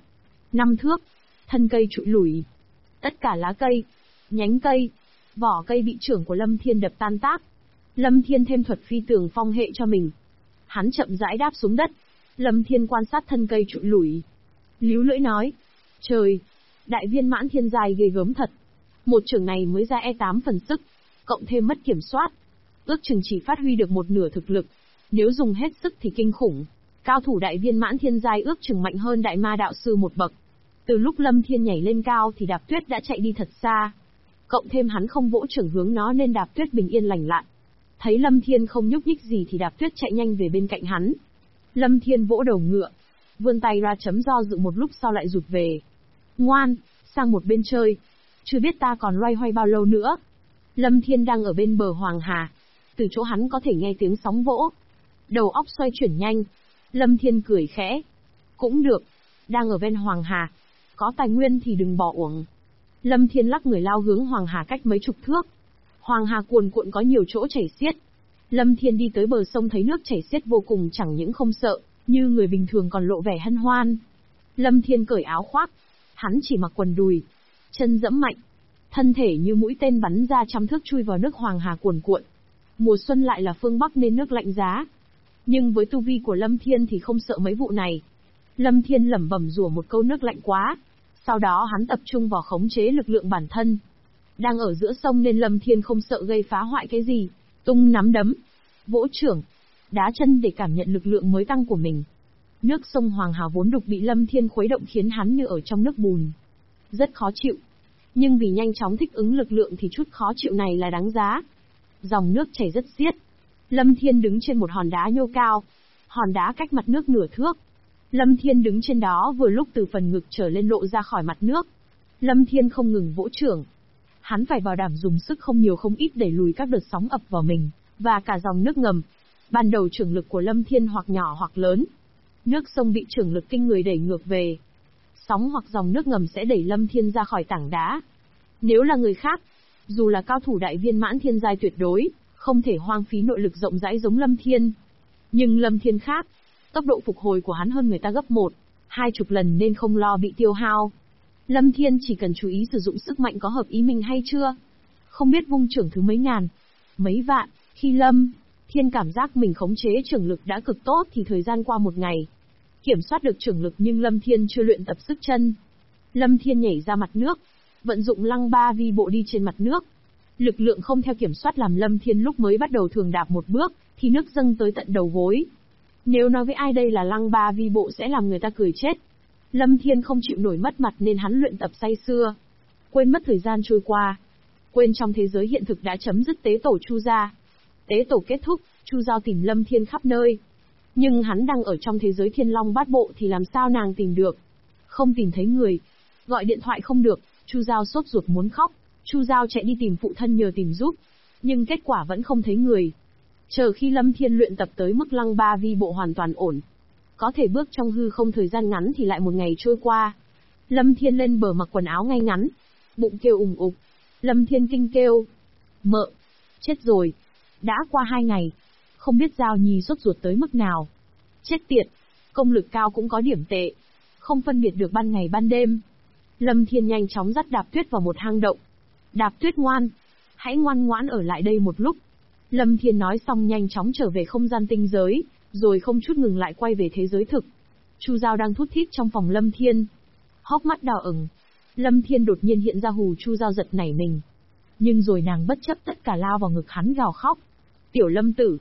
5 thước. Thân cây trụi lủi. Tất cả lá cây, nhánh cây, vỏ cây bị chưởng của Lâm Thiên đập tan tác. Lâm Thiên thêm thuật phi tường phong hệ cho mình. Hắn chậm rãi đáp xuống đất. Lâm Thiên quan sát thân cây trụi lủi. Líu lưỡi nói. Trời, đại viên mãn thiên giai ghê gớm thật. Một chưởng này mới ra 8 phần sức, cộng thêm mất kiểm soát. Ước chừng chỉ phát huy được một nửa thực lực. Nếu dùng hết sức thì kinh khủng. Cao thủ đại viên mãn thiên giai ước chừng mạnh hơn đại ma đạo sư một bậc. Từ lúc Lâm Thiên nhảy lên cao thì Đạp Tuyết đã chạy đi thật xa. Cộng thêm hắn không vỗ chưởng hướng nó nên Đạp Tuyết bình yên lành lặn. Thấy Lâm Thiên không nhúc nhích gì thì Đạp Tuyết chạy nhanh về bên cạnh hắn. Lâm Thiên vỗ đầu ngựa, vươn tay ra chấm do dự một lúc sau lại rụt về. Ngoan, sang một bên chơi. Chưa biết ta còn loay hoay bao lâu nữa. Lâm Thiên đang ở bên bờ Hoàng Hà. Từ chỗ hắn có thể nghe tiếng sóng vỗ. Đầu óc xoay chuyển nhanh. Lâm Thiên cười khẽ. Cũng được, đang ở ven Hoàng Hà. Có tài nguyên thì đừng bỏ uổng. Lâm Thiên lắc người lao hướng Hoàng Hà cách mấy chục thước. Hoàng Hà cuồn cuộn có nhiều chỗ chảy xiết. Lâm Thiên đi tới bờ sông thấy nước chảy xiết vô cùng chẳng những không sợ, như người bình thường còn lộ vẻ hân hoan. Lâm Thiên cởi áo khoác. Hắn chỉ mặc quần đùi. Chân dẫm mạnh. Thân thể như mũi tên bắn ra 100 thước chui vào nước Hoàng Hà cuồn cuộn. Mùa xuân lại là phương Bắc nên nước lạnh giá. Nhưng với tu vi của Lâm Thiên thì không sợ mấy vụ này. Lâm Thiên lẩm bẩm rủa một câu nước lạnh quá. Sau đó hắn tập trung vào khống chế lực lượng bản thân. Đang ở giữa sông nên Lâm Thiên không sợ gây phá hoại cái gì. Tung nắm đấm, vỗ chưởng, đá chân để cảm nhận lực lượng mới tăng của mình. Nước sông Hoàng Hà vốn đục bị Lâm Thiên khuấy động khiến hắn như ở trong nước bùn. Rất khó chịu. Nhưng vì nhanh chóng thích ứng lực lượng thì chút khó chịu này là đáng giá. Dòng nước chảy rất xiết. Lâm Thiên đứng trên một hòn đá nhô cao. Hòn đá cách mặt nước nửa thước. Lâm Thiên đứng trên đó vừa lúc từ phần ngực trở lên lộ ra khỏi mặt nước. Lâm Thiên không ngừng vỗ chưởng. Hắn phải bảo đảm dùng sức không nhiều không ít đẩy lùi các đợt sóng ập vào mình, và cả dòng nước ngầm. Ban đầu chưởng lực của Lâm Thiên hoặc nhỏ hoặc lớn. Nước sông bị chưởng lực kinh người đẩy ngược về. Sóng hoặc dòng nước ngầm sẽ đẩy Lâm Thiên ra khỏi tảng đá. Nếu là người khác, dù là cao thủ đại viên mãn thiên giai tuyệt đối, không thể hoang phí nội lực rộng rãi giống Lâm Thiên. Nhưng Lâm Thiên khác, tốc độ phục hồi của hắn hơn người ta gấp 20 lần nên không lo bị tiêu hao. Lâm Thiên chỉ cần chú ý sử dụng sức mạnh có hợp ý mình hay chưa. Không biết vung chưởng thứ mấy ngàn, mấy vạn, khi Lâm Thiên cảm giác mình khống chế chưởng lực đã cực tốt thì thời gian qua một ngày. Kiểm soát được chưởng lực nhưng Lâm Thiên chưa luyện tập sức chân. Lâm Thiên nhảy ra mặt nước, vận dụng lăng ba vi bộ đi trên mặt nước. Lực lượng không theo kiểm soát làm Lâm Thiên lúc mới bắt đầu thường đạp một bước, thì nước dâng tới tận đầu gối. Nếu nói với ai đây là lăng ba vi bộ sẽ làm người ta cười chết. Lâm Thiên không chịu nổi mất mặt nên hắn luyện tập say sưa. Quên mất thời gian trôi qua. Quên trong thế giới hiện thực đã chấm dứt tế tổ Chu gia. Tế tổ kết thúc, Chu Giao tìm Lâm Thiên khắp nơi. Nhưng hắn đang ở trong thế giới thiên long bát bộ thì làm sao nàng tìm được. Không tìm thấy người. Gọi điện thoại không được, Chu Giao sốt ruột muốn khóc. Chu Giao chạy đi tìm phụ thân nhờ tìm giúp, nhưng kết quả vẫn không thấy người. Chờ khi Lâm Thiên luyện tập tới mức lăng ba vi bộ hoàn toàn ổn, có thể bước trong hư không thời gian ngắn thì lại một ngày trôi qua. Lâm Thiên lên bờ mặc quần áo ngay ngắn, bụng kêu ùng ục. Lâm Thiên kinh kêu, mợ, chết rồi. Đã qua 2 ngày, không biết Giao Nhi sốt ruột tới mức nào. Chết tiệt, công lực cao cũng có điểm tệ, không phân biệt được ban ngày ban đêm. Lâm Thiên nhanh chóng dắt Đạp Tuyết vào một hang động. Đạp Tuyết ngoan, hãy ngoan ngoãn ở lại đây một lúc. Lâm Thiên nói xong nhanh chóng trở về không gian tinh giới, rồi không chút ngừng lại quay về thế giới thực. Chu Giao đang thút thít trong phòng Lâm Thiên, hốc mắt đỏ ửng. Lâm Thiên đột nhiên hiện ra hù Chu Giao giật nảy mình. Nhưng rồi nàng bất chấp tất cả lao vào ngực hắn gào khóc. Tiểu Lâm tử,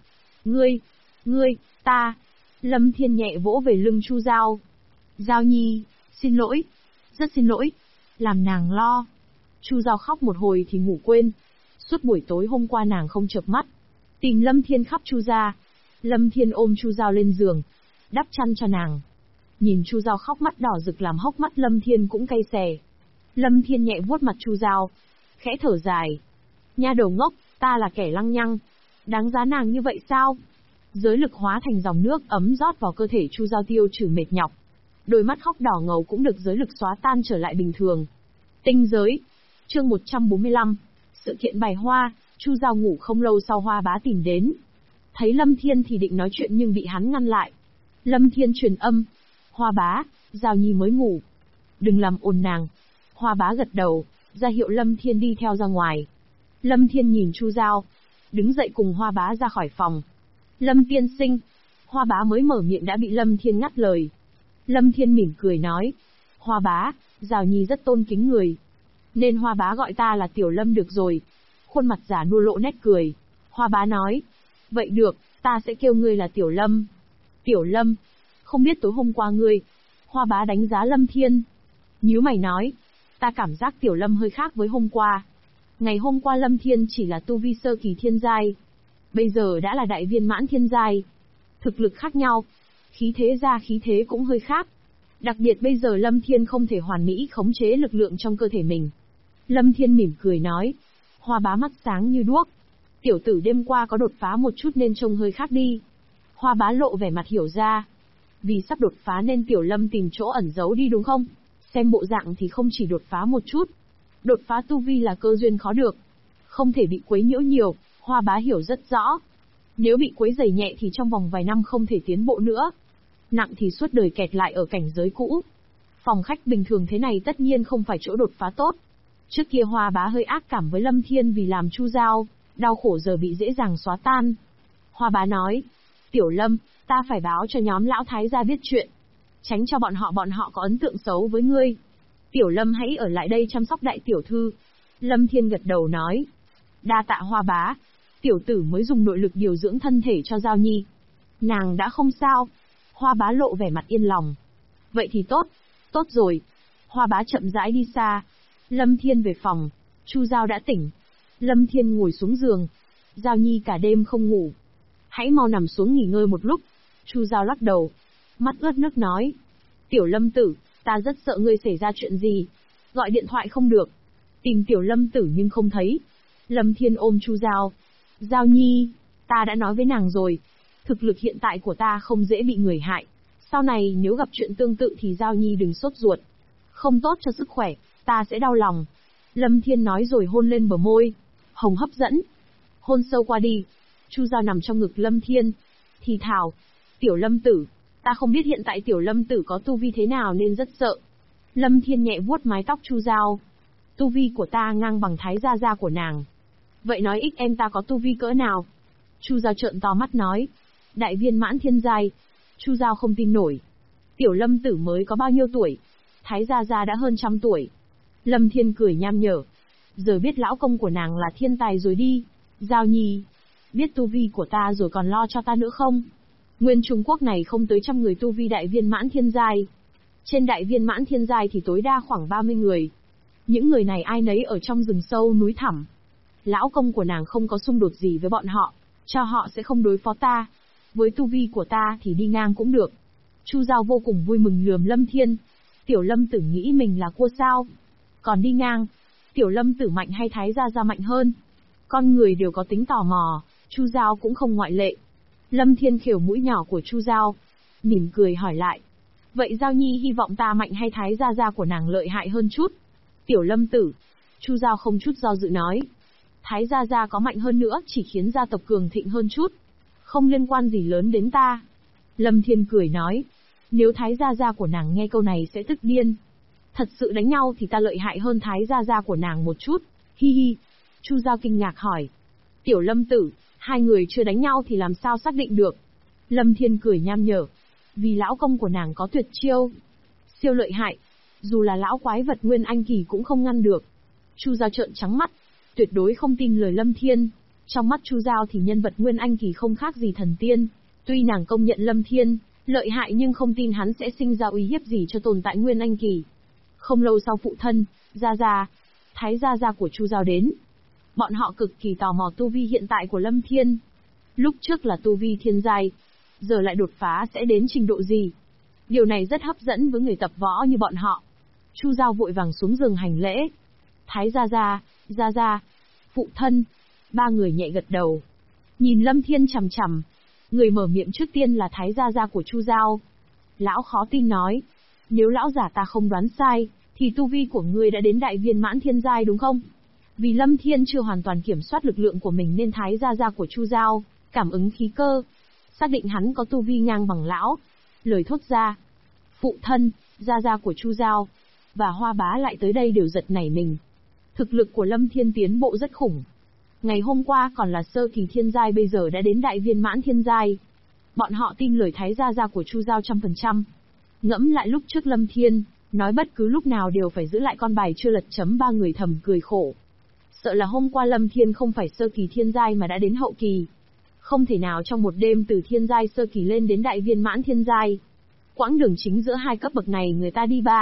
ngươi, ta. Lâm Thiên nhẹ vỗ về lưng Chu Giao. Giao Nhi, xin lỗi, rất xin lỗi, làm nàng lo. Chu Giao khóc một hồi thì ngủ quên. Suốt buổi tối hôm qua nàng không chợp mắt, tìm Lâm Thiên khắp Chu gia. Lâm Thiên ôm Chu Giao lên giường, đắp chăn cho nàng. Nhìn Chu Giao khóc mắt đỏ rực làm hốc mắt Lâm Thiên cũng cay xè. Lâm Thiên nhẹ vuốt mặt Chu Giao, khẽ thở dài. Nha đầu ngốc, ta là kẻ lăng nhăng, đáng giá nàng như vậy sao? Giới lực hóa thành dòng nước ấm rót vào cơ thể Chu Giao tiêu trừ mệt nhọc. Đôi mắt khóc đỏ ngầu cũng được giới lực xóa tan trở lại bình thường. Tinh giới. Chương 145. Sự kiện bài hoa. Chu Giao ngủ không lâu sau Hoa Bá tìm đến. Thấy Lâm Thiên thì định nói chuyện nhưng bị hắn ngăn lại. Lâm Thiên truyền âm. Hoa Bá, Giao Nhi mới ngủ, đừng làm ồn nàng. Hoa Bá gật đầu, ra hiệu Lâm Thiên đi theo ra ngoài. Lâm Thiên nhìn Chu Giao, đứng dậy cùng Hoa Bá ra khỏi phòng. Lâm tiên sinh. Hoa Bá mới mở miệng đã bị Lâm Thiên ngắt lời. Lâm Thiên mỉm cười nói. Hoa Bá, Giao Nhi rất tôn kính người, nên Hoa Bá gọi ta là Tiểu Lâm được rồi. Khuôn mặt già nua lộ nét cười. Hoa Bá nói. Vậy được, ta sẽ kêu ngươi là Tiểu Lâm. Tiểu Lâm, không biết tối hôm qua ngươi. Hoa Bá đánh giá Lâm Thiên, nhíu mày nói. Ta cảm giác Tiểu Lâm hơi khác với hôm qua. Ngày hôm qua Lâm Thiên chỉ là tu vi sơ kỳ thiên giai, bây giờ đã là đại viên mãn thiên giai. Thực lực khác nhau, khí thế ra khí thế cũng hơi khác. Đặc biệt bây giờ Lâm Thiên không thể hoàn mỹ khống chế lực lượng trong cơ thể mình. Lâm Thiên mỉm cười nói. Hoa Bá mắt sáng như đuốc. Tiểu tử đêm qua có đột phá một chút nên trông hơi khác đi. Hoa Bá lộ vẻ mặt hiểu ra. Vì sắp đột phá nên Tiểu Lâm tìm chỗ ẩn giấu đi đúng không? Xem bộ dạng thì không chỉ đột phá một chút. Đột phá tu vi là cơ duyên khó được, không thể bị quấy nhiễu nhiều. Hoa Bá hiểu rất rõ. Nếu bị quấy rầy nhẹ thì trong vòng vài năm không thể tiến bộ nữa, nặng thì suốt đời kẹt lại ở cảnh giới cũ. Phòng khách bình thường thế này tất nhiên không phải chỗ đột phá tốt. Trước kia Hoa Bá hơi ác cảm với Lâm Thiên vì làm Chu Giao đau khổ, giờ bị dễ dàng xóa tan. Hoa Bá nói. Tiểu Lâm, ta phải báo cho nhóm lão thái gia biết chuyện, tránh cho bọn họ có ấn tượng xấu với ngươi. Tiểu Lâm hãy ở lại đây chăm sóc đại tiểu thư. Lâm Thiên gật đầu nói. Đa tạ Hoa Bá. Tiểu tử mới dùng nội lực điều dưỡng thân thể cho Giao Nhi, nàng đã không sao. Hoa Bá lộ vẻ mặt yên lòng. Vậy thì tốt, tốt rồi. Hoa Bá chậm rãi đi xa. Lâm Thiên về phòng. Chu Giao đã tỉnh. Lâm Thiên ngồi xuống giường. Giao Nhi cả đêm không ngủ, hãy mau nằm xuống nghỉ ngơi một lúc. Chu Giao lắc đầu, mắt ướt nước nói. Tiểu Lâm tử, ta rất sợ ngươi xảy ra chuyện gì. Gọi điện thoại không được, tìm Tiểu Lâm tử nhưng không thấy. Lâm Thiên ôm Chu Giao. Giao Nhi, ta đã nói với nàng rồi, thực lực hiện tại của ta không dễ bị người hại. Sau này nếu gặp chuyện tương tự thì Giao Nhi đừng sốt ruột, không tốt cho sức khỏe, ta sẽ đau lòng. Lâm Thiên nói rồi hôn lên bờ môi hồng hấp dẫn. Hôn sâu qua đi, Chu Giao nằm trong ngực Lâm Thiên, thì thào. Tiểu Lâm tử, ta không biết hiện tại Tiểu Lâm tử có tu vi thế nào nên rất sợ. Lâm Thiên nhẹ vuốt mái tóc Chu Giao. Tu vi của ta ngang bằng Thái gia gia của nàng. Vậy nói ít em ta có tu vi cỡ nào? Chu Giao trợn to mắt nói. Đại viên mãn thiên giai. Chu Giao không tin nổi. Tiểu Lâm tử mới có bao nhiêu tuổi? Thái gia gia đã hơn 100 tuổi. Lâm Thiên cười nham nhở. Giờ biết lão công của nàng là thiên tài rồi đi. Giao Nhi, biết tu vi của ta rồi còn lo cho ta nữa không? Nguyên Trung Quốc này không tới 100 người tu vi đại viên mãn thiên giai. Trên đại viên mãn thiên giai thì tối đa khoảng 30 người. Những người này ai nấy ở trong rừng sâu núi thẳm. Lão công của nàng không có xung đột gì với bọn họ, cho họ sẽ không đối phó ta. Với tu vi của ta thì đi ngang cũng được. Chu Giao vô cùng vui mừng lườm Lâm Thiên. Tiểu Lâm tử nghĩ mình là cua sao? Còn đi ngang? Tiểu Lâm Tử mạnh hay Thái Gia Gia mạnh hơn? Con người đều có tính tò mò, Chu Giao cũng không ngoại lệ. Lâm Thiên khều mũi nhỏ của Chu Giao, mỉm cười hỏi lại. Vậy Giao Nhi hy vọng ta mạnh hay Thái Gia Gia của nàng lợi hại hơn chút? Tiểu Lâm Tử. Chu Giao không chút do dự nói. Thái Gia Gia có mạnh hơn nữa chỉ khiến gia tộc cường thịnh hơn chút. Không liên quan gì lớn đến ta. Lâm Thiên cười nói. Nếu Thái Gia Gia của nàng nghe câu này sẽ tức điên. Thật sự đánh nhau thì ta lợi hại hơn Thái Gia Gia của nàng một chút. Hi hi. Chu Giao kinh ngạc hỏi. Tiểu Lâm Tử, hai người chưa đánh nhau thì làm sao xác định được? Lâm Thiên cười nham nhở. Vì lão công của nàng có tuyệt chiêu. Siêu lợi hại. Dù là lão quái vật Nguyên Anh Kỳ cũng không ngăn được. Chu Giao trợn trắng mắt. Tuyệt đối không tin lời Lâm Thiên. Trong mắt Chu Giao thì nhân vật Nguyên Anh Kỳ không khác gì thần tiên. Tuy nàng công nhận Lâm Thiên lợi hại nhưng không tin hắn sẽ sinh ra uy hiếp gì cho tồn tại Nguyên Anh Kỳ. Không lâu sau phụ thân, Gia Gia, Thái Gia Gia của Chu Giao đến. Bọn họ cực kỳ tò mò tu vi hiện tại của Lâm Thiên. Lúc trước là tu vi thiên giai, giờ lại đột phá sẽ đến trình độ gì? Điều này rất hấp dẫn với người tập võ như bọn họ. Chu Giao vội vàng xuống giường hành lễ. Thái Gia Gia, Gia Gia, phụ thân. Ba người nhẹ gật đầu. Nhìn Lâm Thiên chằm chằm. Người mở miệng trước tiên là Thái Gia Gia của Chu Giao. Lão khó tin nói. Nếu lão giả ta không đoán sai, thì tu vi của ngươi đã đến đại viên mãn thiên giai đúng không? Vì Lâm Thiên chưa hoàn toàn kiểm soát lực lượng của mình nên Thái Gia Gia của Chu Giao cảm ứng khí cơ, xác định hắn có tu vi ngang bằng lão. Lời thốt ra. Phụ thân, Gia Gia của Chu Giao và Hoa Bá lại tới đây đều giật nảy mình. Thực lực của Lâm Thiên tiến bộ rất khủng. Ngày hôm qua còn là sơ kỳ thiên giai bây giờ đã đến đại viên mãn thiên giai. Bọn họ tin lời Thái Gia Gia của Chu Giao 100%. Ngẫm lại lúc trước Lâm Thiên nói bất cứ lúc nào đều phải giữ lại con bài chưa lật chấm, ba người thầm cười khổ. Sợ là hôm qua Lâm Thiên không phải sơ kỳ thiên giai mà đã đến hậu kỳ. Không thể nào trong một đêm từ thiên giai sơ kỳ lên đến đại viên mãn thiên giai. Quãng đường chính giữa hai cấp bậc này người ta đi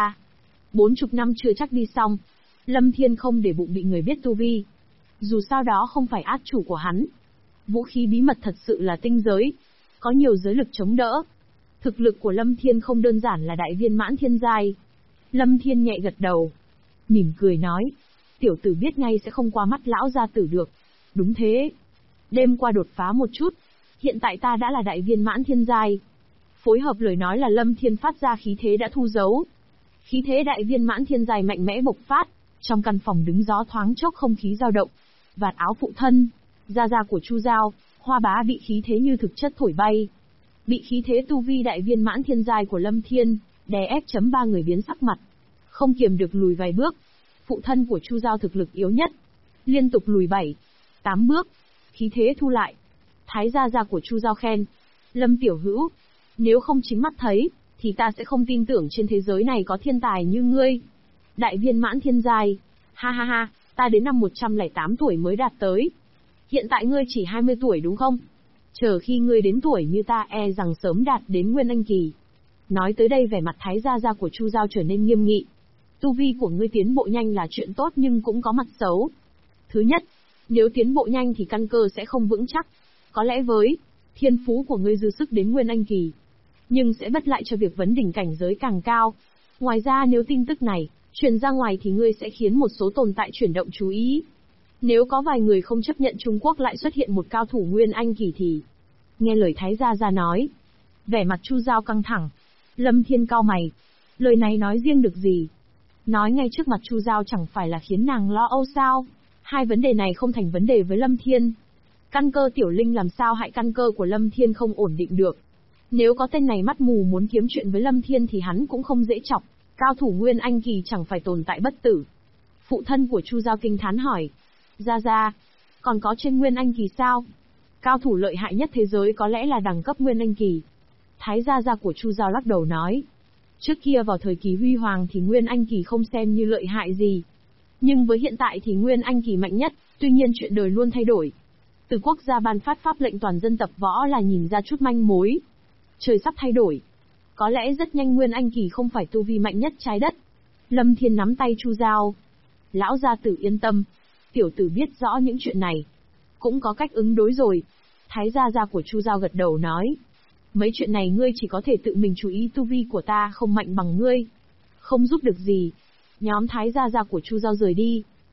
40 năm chưa chắc đi xong. Lâm Thiên không để bụng bị người biết tu vi. Dù sao đó không phải át chủ của hắn. Vũ khí bí mật thật sự là tinh giới. Có nhiều giới lực chống đỡ. Thực lực của Lâm Thiên không đơn giản là đại viên mãn thiên giai. Lâm Thiên nhẹ gật đầu. Mỉm cười nói. Tiểu tử biết ngay sẽ không qua mắt lão gia tử được. Đúng thế. Đêm qua đột phá một chút. Hiện tại ta đã là đại viên mãn thiên giai. Phối hợp lời nói là Lâm Thiên phát ra khí thế đã thu giấu. Khí thế đại viên mãn thiên giai mạnh mẽ bộc phát. Trong căn phòng đứng gió thoáng chốc không khí dao động. Vạt áo phụ thân, Gia Gia của Chu Giao, Hoa Bá bị khí thế như thực chất thổi bay. Bị khí thế tu vi đại viên mãn thiên giai của Lâm Thiên đè ép chấm ba người biến sắc mặt. Không kiềm được lùi vài bước. Phụ thân của Chu Giao thực lực yếu nhất. Liên tục lùi 7-8 bước. Khí thế thu lại. Thái Gia Gia của Chu Giao khen. Lâm tiểu hữu. Nếu không chính mắt thấy, thì ta sẽ không tin tưởng trên thế giới này có thiên tài như ngươi. Đại viên mãn thiên giai. Ha ha ha, ta đến năm 108 tuổi mới đạt tới. Hiện tại ngươi chỉ 20 tuổi đúng không? Chờ khi ngươi đến tuổi như ta e rằng sớm đạt đến Nguyên Anh Kỳ. Nói tới đây vẻ mặt Thái Gia Gia của Chu Giao trở nên nghiêm nghị. Tu vi của ngươi tiến bộ nhanh là chuyện tốt nhưng cũng có mặt xấu. Thứ nhất, nếu tiến bộ nhanh thì căn cơ sẽ không vững chắc. Có lẽ với thiên phú của ngươi dư sức đến Nguyên Anh Kỳ, nhưng sẽ bất lại cho việc vấn đỉnh cảnh giới càng cao. Ngoài ra nếu tin tức này truyền ra ngoài thì ngươi sẽ khiến một số tồn tại chuyển động chú ý. Nếu có vài người không chấp nhận Trung Quốc lại xuất hiện một cao thủ Nguyên Anh Kỳ thì... Nghe lời Thái Gia Gia nói, vẻ mặt Chu Giao căng thẳng. Lâm Thiên cau mày. Lời này nói riêng được gì? Nói ngay trước mặt Chu Giao chẳng phải là khiến nàng lo âu sao? Hai vấn đề này không thành vấn đề với Lâm Thiên. Căn cơ tiểu linh làm sao hại căn cơ của Lâm Thiên không ổn định được. Nếu có tên này mắt mù muốn kiếm chuyện với Lâm Thiên thì hắn cũng không dễ chọc. Cao thủ Nguyên Anh Kỳ chẳng phải tồn tại bất tử. Phụ thân của Chu Giao kinh thán hỏi. Gia Gia, còn có trên Nguyên Anh Kỳ sao? Cao thủ lợi hại nhất thế giới có lẽ là đẳng cấp Nguyên Anh Kỳ. Thái Gia Gia của Chu Giao lắc đầu nói. Trước kia vào thời kỳ huy hoàng thì Nguyên Anh Kỳ không xem như lợi hại gì. Nhưng với hiện tại thì Nguyên Anh Kỳ mạnh nhất, tuy nhiên chuyện đời luôn thay đổi. Từ quốc gia ban phát pháp lệnh toàn dân tập võ là nhìn ra chút manh mối. Trời sắp thay đổi. Có lẽ rất nhanh Nguyên Anh Kỳ không phải tu vi mạnh nhất trái đất. Lâm Thiên nắm tay Chu Giao. Lão gia tử yên tâm. Tiểu tử biết rõ những chuyện này. Cũng có cách ứng đối rồi. Thái Gia Gia của Chu Giao gật đầu nói. Mấy chuyện này ngươi chỉ có thể tự mình chú ý, tu vi của ta không mạnh bằng ngươi. Không giúp được gì. Nhóm Thái Gia Gia của Chu Giao rời đi.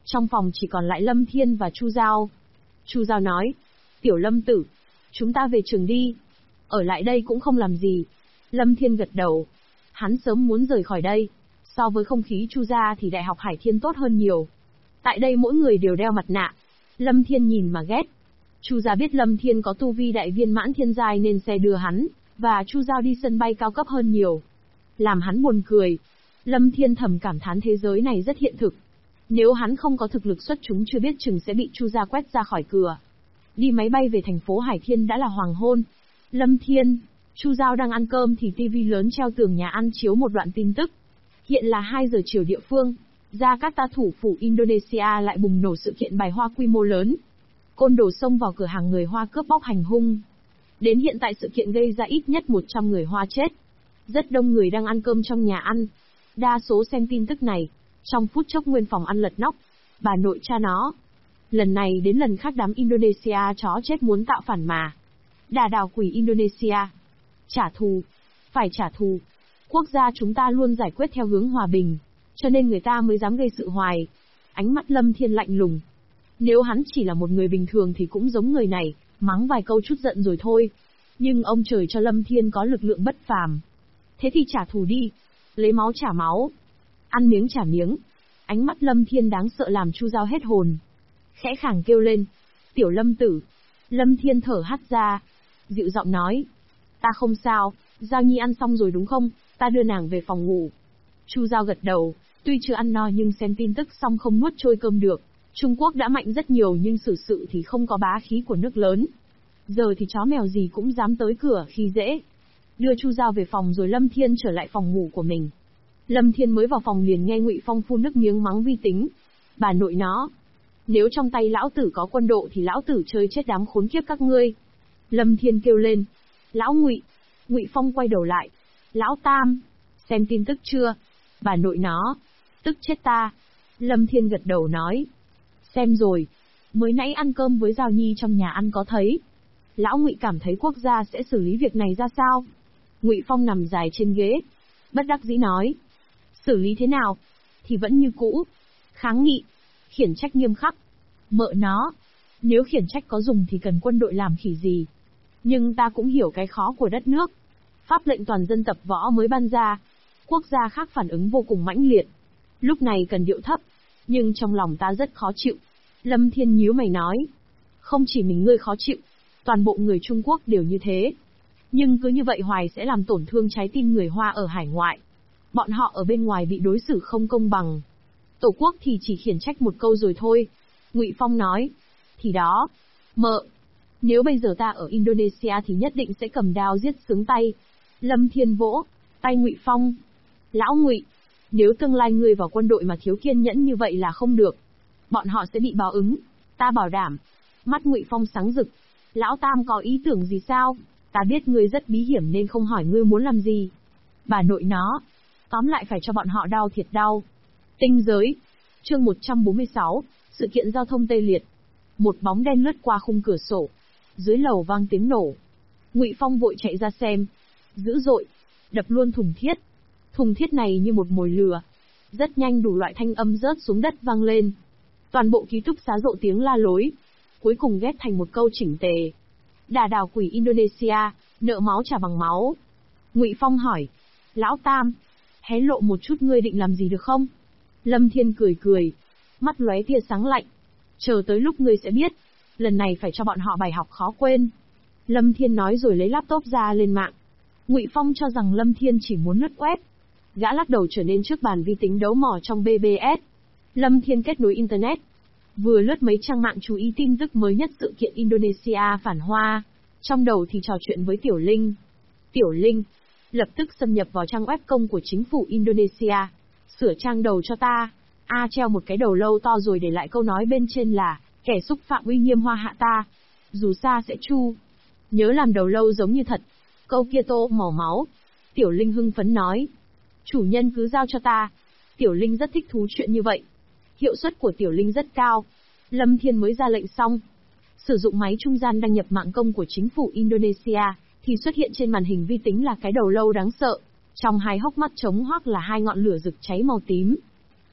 Trong phòng chỉ còn lại Lâm Thiên và Chu Giao. Chu Giao nói, Tiểu Lâm tử, chúng ta về trường đi. Ở lại đây cũng không làm gì. Lâm Thiên gật đầu. Hắn sớm muốn rời khỏi đây. So với không khí Chu gia thì Đại học Hải Thiên tốt hơn nhiều. Tại đây mỗi người đều đeo mặt nạ. Lâm Thiên nhìn mà ghét. Chu gia biết Lâm Thiên có tu vi đại viên mãn thiên giai nên xe đưa hắn, và Chu Giao đi sân bay cao cấp hơn nhiều. Làm hắn buồn cười. Lâm Thiên thầm cảm thán thế giới này rất hiện thực. Nếu hắn không có thực lực xuất chúng chưa biết chừng sẽ bị Chu gia quét ra khỏi cửa. Đi máy bay về thành phố Hải Thiên đã là hoàng hôn. Lâm Thiên, Chu Giao đang ăn cơm thì tivi lớn treo tường nhà ăn chiếu một đoạn tin tức. Hiện là 2 giờ chiều địa phương, Jakarta thủ phủ Indonesia lại bùng nổ sự kiện bài hoa quy mô lớn. Côn đồ xông vào cửa hàng người Hoa cướp bóc hành hung. Đến hiện tại sự kiện gây ra ít nhất 100 người Hoa chết. Rất đông người đang ăn cơm trong nhà ăn. Đa số xem tin tức này, trong phút chốc nguyên phòng ăn lật nóc. Bà nội cha nó. Lần này đến lần khác đám Indonesia chó chết muốn tạo phản mà. Đà đảo quỷ Indonesia. Trả thù. Phải trả thù. Quốc gia chúng ta luôn giải quyết theo hướng hòa bình, cho nên người ta mới dám gây sự hoài. Ánh mắt Lâm Thiên lạnh lùng. Nếu hắn chỉ là một người bình thường thì cũng giống người này, mắng vài câu chút giận rồi thôi. Nhưng ông trời cho Lâm Thiên có lực lượng bất phàm. Thế thì trả thù đi. Lấy máu trả máu. Ăn miếng trả miếng. Ánh mắt Lâm Thiên đáng sợ làm Chu Giao hết hồn. Khẽ khàng kêu lên. Tiểu Lâm tử. Lâm Thiên thở hắt ra. Dịu giọng nói. Ta không sao, Giao Nhi ăn xong rồi đúng không? Ta đưa nàng về phòng ngủ. Chu Giao gật đầu, tuy chưa ăn no nhưng xem tin tức xong không nuốt trôi cơm được. Trung Quốc đã mạnh rất nhiều nhưng xử sự thì không có bá khí của nước lớn. Giờ thì chó mèo gì cũng dám tới cửa khi dễ. Đưa Chu Giao về phòng rồi Lâm Thiên trở lại phòng ngủ của mình. Lâm Thiên mới vào phòng liền nghe Ngụy Phong phun nước miếng mắng Vi Tính. Bà nội nó. Nếu trong tay lão tử có quân độ thì lão tử chơi chết đám khốn kiếp các ngươi. Lâm Thiên kêu lên. Lão Ngụy. Ngụy Phong quay đầu lại. Lão Tam. Xem tin tức chưa? Bà nội nó. Tức chết ta. Lâm Thiên gật đầu nói. Xem rồi. Mới nãy ăn cơm với Giao Nhi trong nhà ăn có thấy. Lão Ngụy cảm thấy quốc gia sẽ xử lý việc này ra sao? Ngụy Phong nằm dài trên ghế. Bất đắc dĩ nói. Xử lý thế nào? Thì vẫn như cũ. Kháng nghị. Khiển trách nghiêm khắc. Mợ nó. Nếu khiển trách có dùng thì cần quân đội làm khỉ gì? Nhưng ta cũng hiểu cái khó của đất nước. Pháp lệnh toàn dân tập võ mới ban ra. Quốc gia khác phản ứng vô cùng mãnh liệt. Lúc này cần điệu thấp. Nhưng trong lòng ta rất khó chịu. Lâm Thiên nhíu mày nói. Không chỉ mình ngươi khó chịu. Toàn bộ người Trung Quốc đều như thế. Nhưng cứ như vậy hoài sẽ làm tổn thương trái tim người Hoa ở hải ngoại. Bọn họ ở bên ngoài bị đối xử không công bằng. Tổ quốc thì chỉ khiển trách một câu rồi thôi. Ngụy Phong nói. Thì đó. Mợ. Nếu bây giờ ta ở Indonesia thì nhất định sẽ cầm đao giết sướng tay. Lâm Thiên vỗ tay Ngụy Phong. Lão Ngụy. Nếu tương lai ngươi vào quân đội mà thiếu kiên nhẫn như vậy là không được. Bọn họ sẽ bị báo ứng. Ta bảo đảm. Mắt Ngụy Phong sáng rực. Lão Tam có ý tưởng gì sao? Ta biết ngươi rất bí hiểm nên không hỏi ngươi muốn làm gì. Bà nội nó. Tóm lại phải cho bọn họ đau thiệt đau. Tinh giới. Chương 146, sự kiện giao thông tê liệt. Một bóng đen lướt qua khung cửa sổ. Dưới lầu vang tiếng nổ. Ngụy Phong vội chạy ra xem. Dữ dội. Đập luôn thùng thiết. Thùng thiết này như một mồi lửa. Rất nhanh đủ loại thanh âm rớt xuống đất vang lên. Toàn bộ ký túc xá rộ tiếng la lối. Cuối cùng ghép thành một câu chỉnh tề. Đà đảo quỷ Indonesia, nợ máu trả bằng máu. Ngụy Phong hỏi. Lão Tam. Hé lộ một chút ngươi định làm gì được không? Lâm Thiên cười cười. Mắt lóe tia sáng lạnh. Chờ tới lúc ngươi sẽ biết. Lần này phải cho bọn họ bài học khó quên. Lâm Thiên nói rồi lấy laptop ra lên mạng. Ngụy Phong cho rằng Lâm Thiên chỉ muốn lướt web. Gã lắc đầu trở nên trước bàn vi tính đấu mỏ trong BBS. Lâm Thiên kết nối Internet. Vừa lướt mấy trang mạng chú ý tin tức mới nhất sự kiện Indonesia phản Hoa. Trong đầu thì trò chuyện với Tiểu Linh. Tiểu Linh. Lập tức xâm nhập vào trang web công của chính phủ Indonesia. Sửa trang đầu cho ta. Treo một cái đầu lâu to rồi để lại câu nói bên trên là, kẻ xúc phạm uy nghiêm Hoa hạ ta. Dù xa sẽ chu. Nhớ làm đầu lâu giống như thật. Câu kia tô màu máu. Tiểu Linh hưng phấn nói. Chủ nhân cứ giao cho ta. Tiểu Linh rất thích thú chuyện như vậy. Hiệu suất của Tiểu Linh rất cao. Lâm Thiên mới ra lệnh xong. Sử dụng máy trung gian đăng nhập mạng công của chính phủ Indonesia, thì xuất hiện trên màn hình vi tính là cái đầu lâu đáng sợ. Trong hai hốc mắt trống hoác là hai ngọn lửa rực cháy màu tím.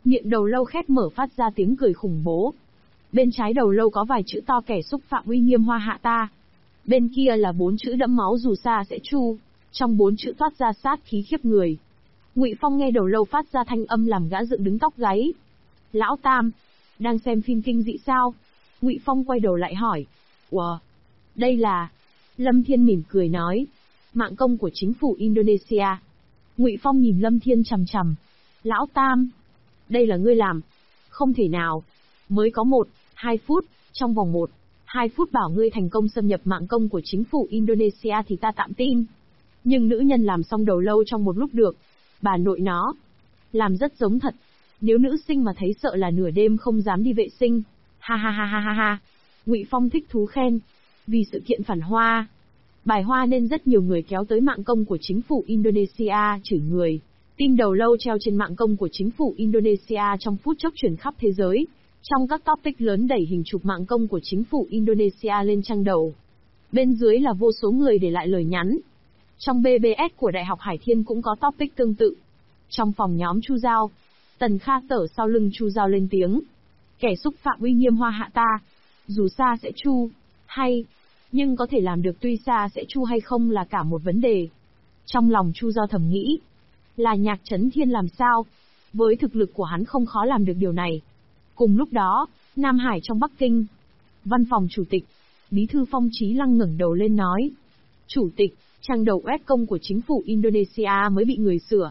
Miệng đầu lâu khép mở phát ra tiếng cười khủng bố. Bên trái đầu lâu có vài chữ to kẻ xúc phạm uy nghiêm hoa hạ ta. Bên kia là 4 chữ đẫm máu dù xa sẽ chu. Trong 4 chữ toát ra sát khí khiếp người. Ngụy Phong nghe đầu lâu phát ra thanh âm làm gã dựng đứng tóc gáy. Lão Tam, đang xem phim kinh dị sao? Ngụy Phong quay đầu lại hỏi. Ủa, đây là... Lâm Thiên mỉm cười nói. Mạng công của chính phủ Indonesia. Ngụy Phong nhìn Lâm Thiên chằm chằm. Lão Tam, đây là ngươi làm. Không thể nào. Mới có 1-2 phút, trong vòng 1-2 phút bảo ngươi thành công xâm nhập mạng công của chính phủ Indonesia thì ta tạm tin. Nhưng nữ nhân làm xong đầu lâu trong một lúc được. Bà nội nó. Làm rất giống thật. Nếu nữ sinh mà thấy sợ là nửa đêm không dám đi vệ sinh. Ha ha ha ha ha ha. Ngụy Phong thích thú khen. Vì sự kiện phản hoa. Bài hoa nên rất nhiều người kéo tới mạng công của chính phủ Indonesia chửi người. Tin đầu lâu treo trên mạng công của chính phủ Indonesia trong phút chốc truyền khắp thế giới. Trong các topic lớn đẩy hình chụp mạng công của chính phủ Indonesia lên trang đầu. Bên dưới là vô số người để lại lời nhắn. Trong BBS của Đại học Hải Thiên cũng có topic tương tự. Trong phòng nhóm Chu Giao, Tần Kha Tở sau lưng Chu Giao lên tiếng. Kẻ xúc phạm uy nghiêm hoa hạ ta. Dù xa sẽ chu, hay, nhưng có thể làm được tuy xa sẽ chu hay không là cả một vấn đề. Trong lòng Chu Giao thầm nghĩ. Là Nhạc Chấn Thiên làm sao? Với thực lực của hắn không khó làm được điều này. Cùng lúc đó, Nam Hải trong Bắc Kinh. Văn phòng chủ tịch, Bí thư Phong Chí Lăng ngẩng đầu lên nói. Chủ tịch, trang đầu web công của chính phủ Indonesia mới bị người sửa.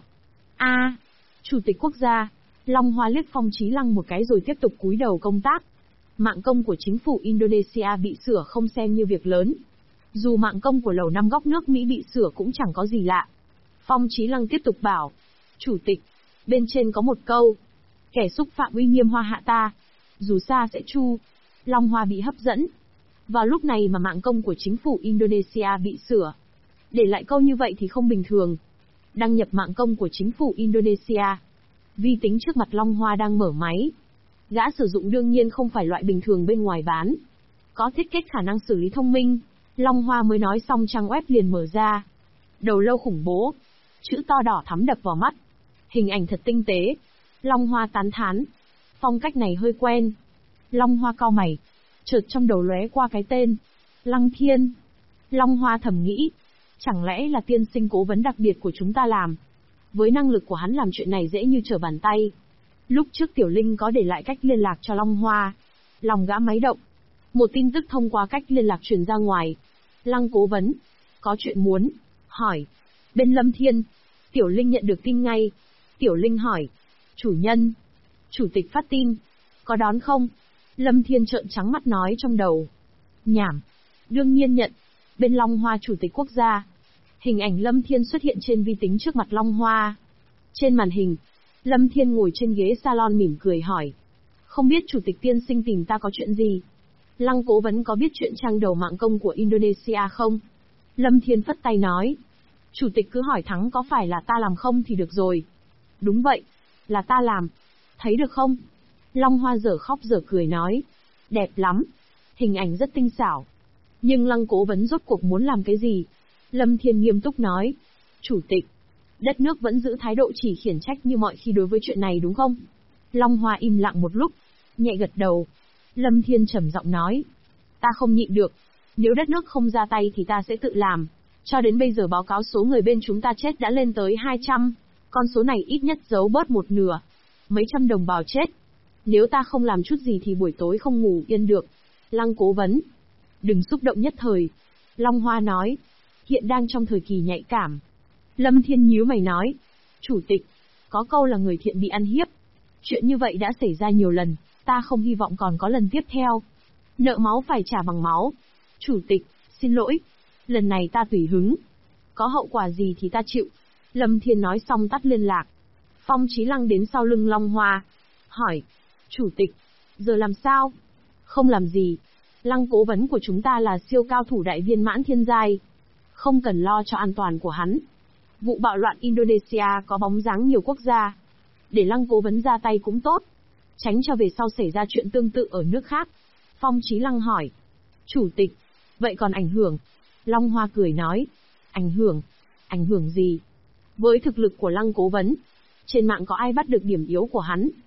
Chủ tịch quốc gia, Long Hoa liếc Phong Chí Lăng một cái rồi tiếp tục cúi đầu công tác. Mạng công của chính phủ Indonesia bị sửa không xem như việc lớn. Dù mạng công của Lầu Năm Góc nước Mỹ bị sửa cũng chẳng có gì lạ. Phong Chí Lăng tiếp tục bảo. Chủ tịch, bên trên có một câu. Kẻ xúc phạm uy nghiêm hoa hạ ta. Dù xa sẽ chu. Long Hoa bị hấp dẫn. Vào lúc này mà mạng công của chính phủ Indonesia bị sửa. Để lại câu như vậy thì không bình thường. Đăng nhập mạng công của chính phủ Indonesia. Vi tính trước mặt Long Hoa đang mở máy. Gã sử dụng đương nhiên không phải loại bình thường bên ngoài bán. Có thiết kế khả năng xử lý thông minh. Long Hoa mới nói xong trang web liền mở ra. Đầu lâu khủng bố. Chữ to đỏ thắm đập vào mắt. Hình ảnh thật tinh tế. Long Hoa tán thán. Phong cách này hơi quen. Long Hoa cau mày. Chợt trong đầu lóe qua cái tên. Lăng Thiên. Long Hoa thầm nghĩ. Chẳng lẽ là tiên sinh cố vấn đặc biệt của chúng ta làm. Với năng lực của hắn làm chuyện này dễ như trở bàn tay. Lúc trước Tiểu Linh có để lại cách liên lạc cho Long Hoa. Lòng gã máy động. Một tin tức thông qua cách liên lạc truyền ra ngoài. Lăng cố vấn. Có chuyện muốn. Hỏi. Bên Lâm Thiên. Tiểu Linh nhận được tin ngay. Tiểu Linh hỏi. Chủ nhân. Chủ tịch phát tin. Có đón không? Lâm Thiên trợn trắng mắt nói trong đầu. Nhảm. Đương nhiên nhận. Bên Long Hoa chủ tịch quốc gia. Hình ảnh Lâm Thiên xuất hiện trên vi tính trước mặt Long Hoa. Trên màn hình, Lâm Thiên ngồi trên ghế salon mỉm cười hỏi. Không biết chủ tịch tiên sinh tìm ta có chuyện gì? Lăng cố vấn có biết chuyện trang đầu mạng công của Indonesia không? Lâm Thiên phất tay nói. Chủ tịch cứ hỏi thẳng có phải là ta làm không thì được rồi. Đúng vậy, là ta làm. Thấy được không? Long Hoa dở khóc dở cười nói. Đẹp lắm. Hình ảnh rất tinh xảo. Nhưng Lăng cố vấn rốt cuộc muốn làm cái gì? Lâm Thiên nghiêm túc nói. Chủ tịch, đất nước vẫn giữ thái độ chỉ khiển trách như mọi khi đối với chuyện này đúng không? Long Hoa im lặng một lúc, nhẹ gật đầu. Lâm Thiên trầm giọng nói. Ta không nhịn được. Nếu đất nước không ra tay thì ta sẽ tự làm. Cho đến bây giờ báo cáo số người bên chúng ta chết đã lên tới 200. Con số này ít nhất giấu bớt một nửa. Mấy trăm đồng bào chết. Nếu ta không làm chút gì thì buổi tối không ngủ yên được. Lăng cố vấn. Đừng xúc động nhất thời. Long Hoa nói. Hiện đang trong thời kỳ nhạy cảm. Lâm Thiên nhíu mày nói. Chủ tịch, có câu là người thiện bị ăn hiếp. Chuyện như vậy đã xảy ra nhiều lần, ta không hy vọng còn có lần tiếp theo. Nợ máu phải trả bằng máu. Chủ tịch, xin lỗi. Lần này ta tùy hứng. Có hậu quả gì thì ta chịu. Lâm Thiên nói xong tắt liên lạc. Phong Chí Lăng đến sau lưng Long Hoa. Hỏi. Chủ tịch, giờ làm sao? Không làm gì. Lăng cố vấn của chúng ta là siêu cao thủ đại viên mãn thiên giai. Không cần lo cho an toàn của hắn. Vụ bạo loạn Indonesia có bóng dáng nhiều quốc gia. Để Lăng cố vấn ra tay cũng tốt. Tránh cho về sau xảy ra chuyện tương tự ở nước khác. Phong Chí Lăng hỏi. Chủ tịch, vậy còn ảnh hưởng? Long Hoa cười nói. Ảnh hưởng? Ảnh hưởng gì? Với thực lực của Lăng cố vấn, trên mạng có ai bắt được điểm yếu của hắn?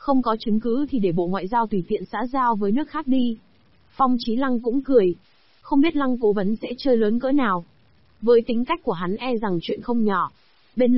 Không có chứng cứ thì để Bộ Ngoại giao tùy tiện xã giao với nước khác đi. Phong Chí Lăng cũng cười. Không biết Lăng cố vấn sẽ chơi lớn cỡ nào. Với tính cách của hắn e rằng chuyện không nhỏ. Bên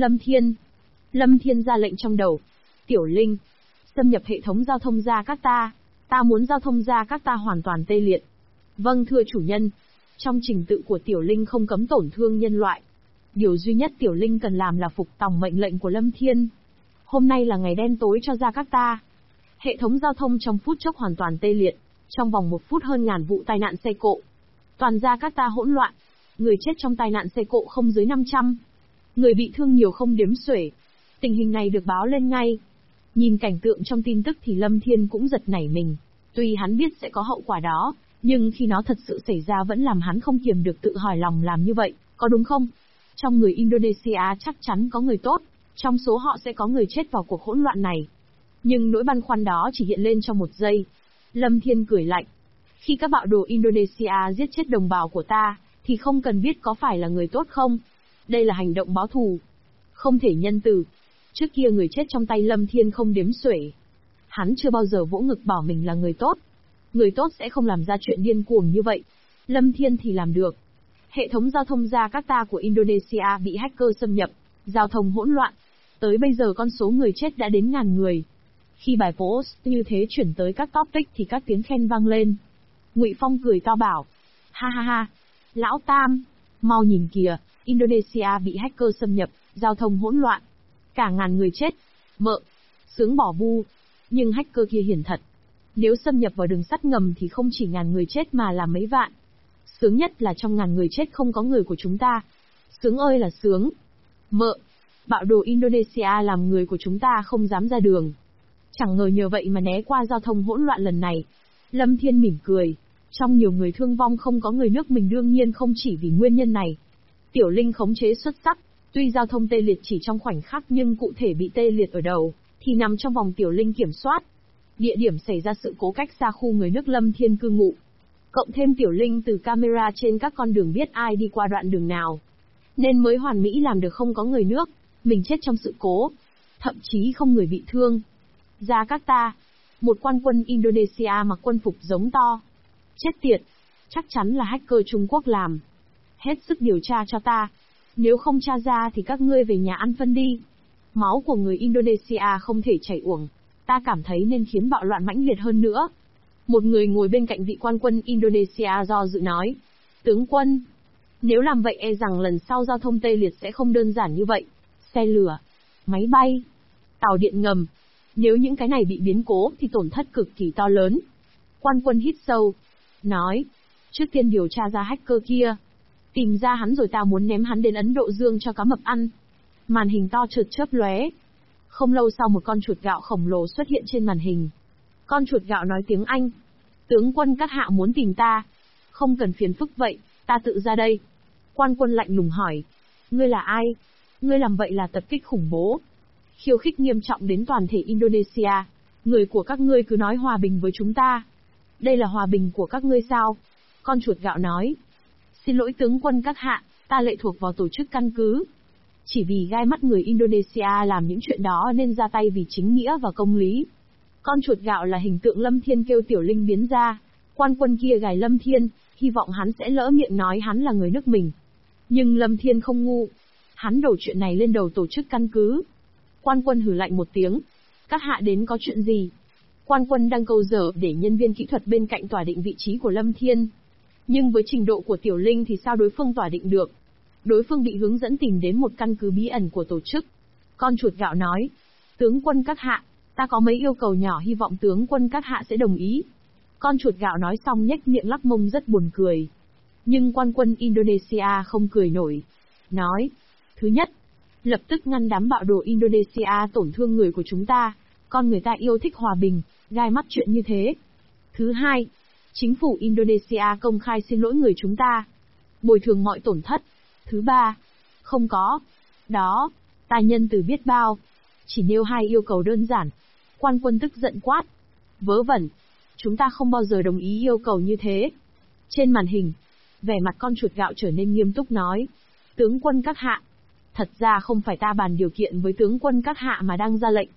Lâm Thiên ra lệnh trong đầu. Tiểu Linh, xâm nhập hệ thống giao thông Jakarta. Ta muốn giao thông Jakarta hoàn toàn tê liệt. Vâng thưa chủ nhân. Trong trình tự của Tiểu Linh không cấm tổn thương nhân loại. Điều duy nhất Tiểu Linh cần làm là phục tòng mệnh lệnh của Lâm Thiên. Hôm nay là ngày đen tối cho Jakarta. Hệ thống giao thông trong phút chốc hoàn toàn tê liệt. Trong vòng 1 phút hơn ngàn vụ tai nạn xe cộ. Toàn Jakarta hỗn loạn. Người chết trong tai nạn xe cộ không dưới 500. Người bị thương nhiều không đếm xuể. Tình hình này được báo lên ngay. Nhìn cảnh tượng trong tin tức thì Lâm Thiên cũng giật nảy mình. Tuy hắn biết sẽ có hậu quả đó, nhưng khi nó thật sự xảy ra vẫn làm hắn không kiềm được tự hỏi lòng làm như vậy, có đúng không? Trong người Indonesia chắc chắn có người tốt, trong số họ sẽ có người chết vào cuộc hỗn loạn này. Nhưng nỗi băn khoăn đó chỉ hiện lên trong 1 giây. Lâm Thiên cười lạnh. Khi các bạo đồ Indonesia giết chết đồng bào của ta, thì không cần biết có phải là người tốt không. Đây là hành động báo thù. Không thể nhân từ. Trước kia người chết trong tay Lâm Thiên không đếm xuể. Hắn chưa bao giờ vỗ ngực bảo mình là người tốt. Người tốt sẽ không làm ra chuyện điên cuồng như vậy. Lâm Thiên thì làm được. Hệ thống giao thông Jakarta của Indonesia bị hacker xâm nhập, giao thông hỗn loạn. Tới bây giờ con số người chết đã đến ngàn người. Khi bài post như thế chuyển tới các topic thì các tiếng khen vang lên. Ngụy Phong cười to bảo. Ha ha ha. Lão Tam, mau nhìn kìa, Indonesia bị hacker xâm nhập, giao thông hỗn loạn. Cả ngàn người chết. Mợ. Sướng bỏ bu. Nhưng hacker kia hiển thật. Nếu xâm nhập vào đường sắt ngầm thì không chỉ ngàn người chết mà là mấy vạn. Sướng nhất là trong ngàn người chết không có người của chúng ta. Sướng ơi là sướng. Mợ. Bạo đồ Indonesia làm người của chúng ta không dám ra đường. Chẳng ngờ nhờ vậy mà né qua giao thông hỗn loạn lần này. Lâm Thiên mỉm cười. Trong nhiều người thương vong không có người nước mình đương nhiên không chỉ vì nguyên nhân này. Tiểu Linh khống chế xuất sắc. Tuy giao thông tê liệt chỉ trong khoảnh khắc nhưng cụ thể bị tê liệt ở đầu, thì nằm trong vòng Tiểu Linh kiểm soát. Địa điểm xảy ra sự cố cách xa khu người nước Lâm Thiên cư ngụ. Cộng thêm Tiểu Linh từ camera trên các con đường biết ai đi qua đoạn đường nào. Nên mới hoàn mỹ làm được không có người nước, mình chết trong sự cố. Thậm chí không người bị thương. Jakarta. Một quan quân Indonesia mặc quân phục giống to. Chết tiệt. Chắc chắn là hacker Trung Quốc làm. Hết sức điều tra cho ta. Nếu không tra ra thì các ngươi về nhà ăn phân đi. Máu của người Indonesia không thể chảy uổng. Ta cảm thấy nên khiến bạo loạn mãnh liệt hơn nữa. Một người ngồi bên cạnh vị quan quân Indonesia do dự nói. Tướng quân. Nếu làm vậy e rằng lần sau giao thông tê liệt sẽ không đơn giản như vậy. Xe lửa, máy bay, tàu điện ngầm. Nếu những cái này bị biến cố thì tổn thất cực kỳ to lớn. Quan quân hít sâu. Nói. Trước tiên điều tra ra hacker kia. Tìm ra hắn rồi ta muốn ném hắn đến Ấn Độ Dương cho cá mập ăn. Màn hình to chợt chớp lóe. Không lâu sau một con chuột gạo khổng lồ xuất hiện trên màn hình. Con chuột gạo nói tiếng Anh. Tướng quân các hạ muốn tìm ta. Không cần phiền phức vậy, ta tự ra đây. Quan quân lạnh lùng hỏi. Ngươi là ai? Ngươi làm vậy là tập kích khủng bố. Khiêu khích nghiêm trọng đến toàn thể Indonesia. Người của các ngươi cứ nói hòa bình với chúng ta. Đây là hòa bình của các ngươi sao? Con chuột gạo nói. Xin lỗi tướng quân các hạ, ta lệ thuộc vào tổ chức căn cứ. Chỉ vì gai mắt người Indonesia làm những chuyện đó nên ra tay vì chính nghĩa và công lý. Con chuột gạo là hình tượng Lâm Thiên kêu Tiểu Linh biến ra. Quan quân kia gài Lâm Thiên, hy vọng hắn sẽ lỡ miệng nói hắn là người nước mình. Nhưng Lâm Thiên không ngu. Hắn đổ chuyện này lên đầu tổ chức căn cứ. Quan quân hừ lạnh một tiếng. Các hạ đến có chuyện gì? Quan quân đang câu dở để nhân viên kỹ thuật bên cạnh tỏa định vị trí của Lâm Thiên. Nhưng với trình độ của Tiểu Linh thì sao đối phương tỏa định được? Đối phương bị hướng dẫn tìm đến một căn cứ bí ẩn của tổ chức. Con chuột gạo nói. Tướng quân các hạ, ta có mấy yêu cầu nhỏ hy vọng tướng quân các hạ sẽ đồng ý. Con chuột gạo nói xong nhếch miệng lắc mông rất buồn cười. Nhưng quan quân Indonesia không cười nổi. Nói. Thứ nhất, lập tức ngăn đám bạo đồ Indonesia tổn thương người của chúng ta. Con người ta yêu thích hòa bình, gai mắt chuyện như thế. Thứ hai, chính phủ Indonesia công khai xin lỗi người chúng ta. Bồi thường mọi tổn thất. Thứ ba, không có. Đó, ta nhân từ biết bao. Chỉ nêu 2 yêu cầu đơn giản. Quan quân tức giận quát. Vớ vẩn. Chúng ta không bao giờ đồng ý yêu cầu như thế. Trên màn hình, vẻ mặt con chuột gạo trở nên nghiêm túc nói. Tướng quân các hạ. Thật ra không phải ta bàn điều kiện với tướng quân các hạ mà đang ra lệnh.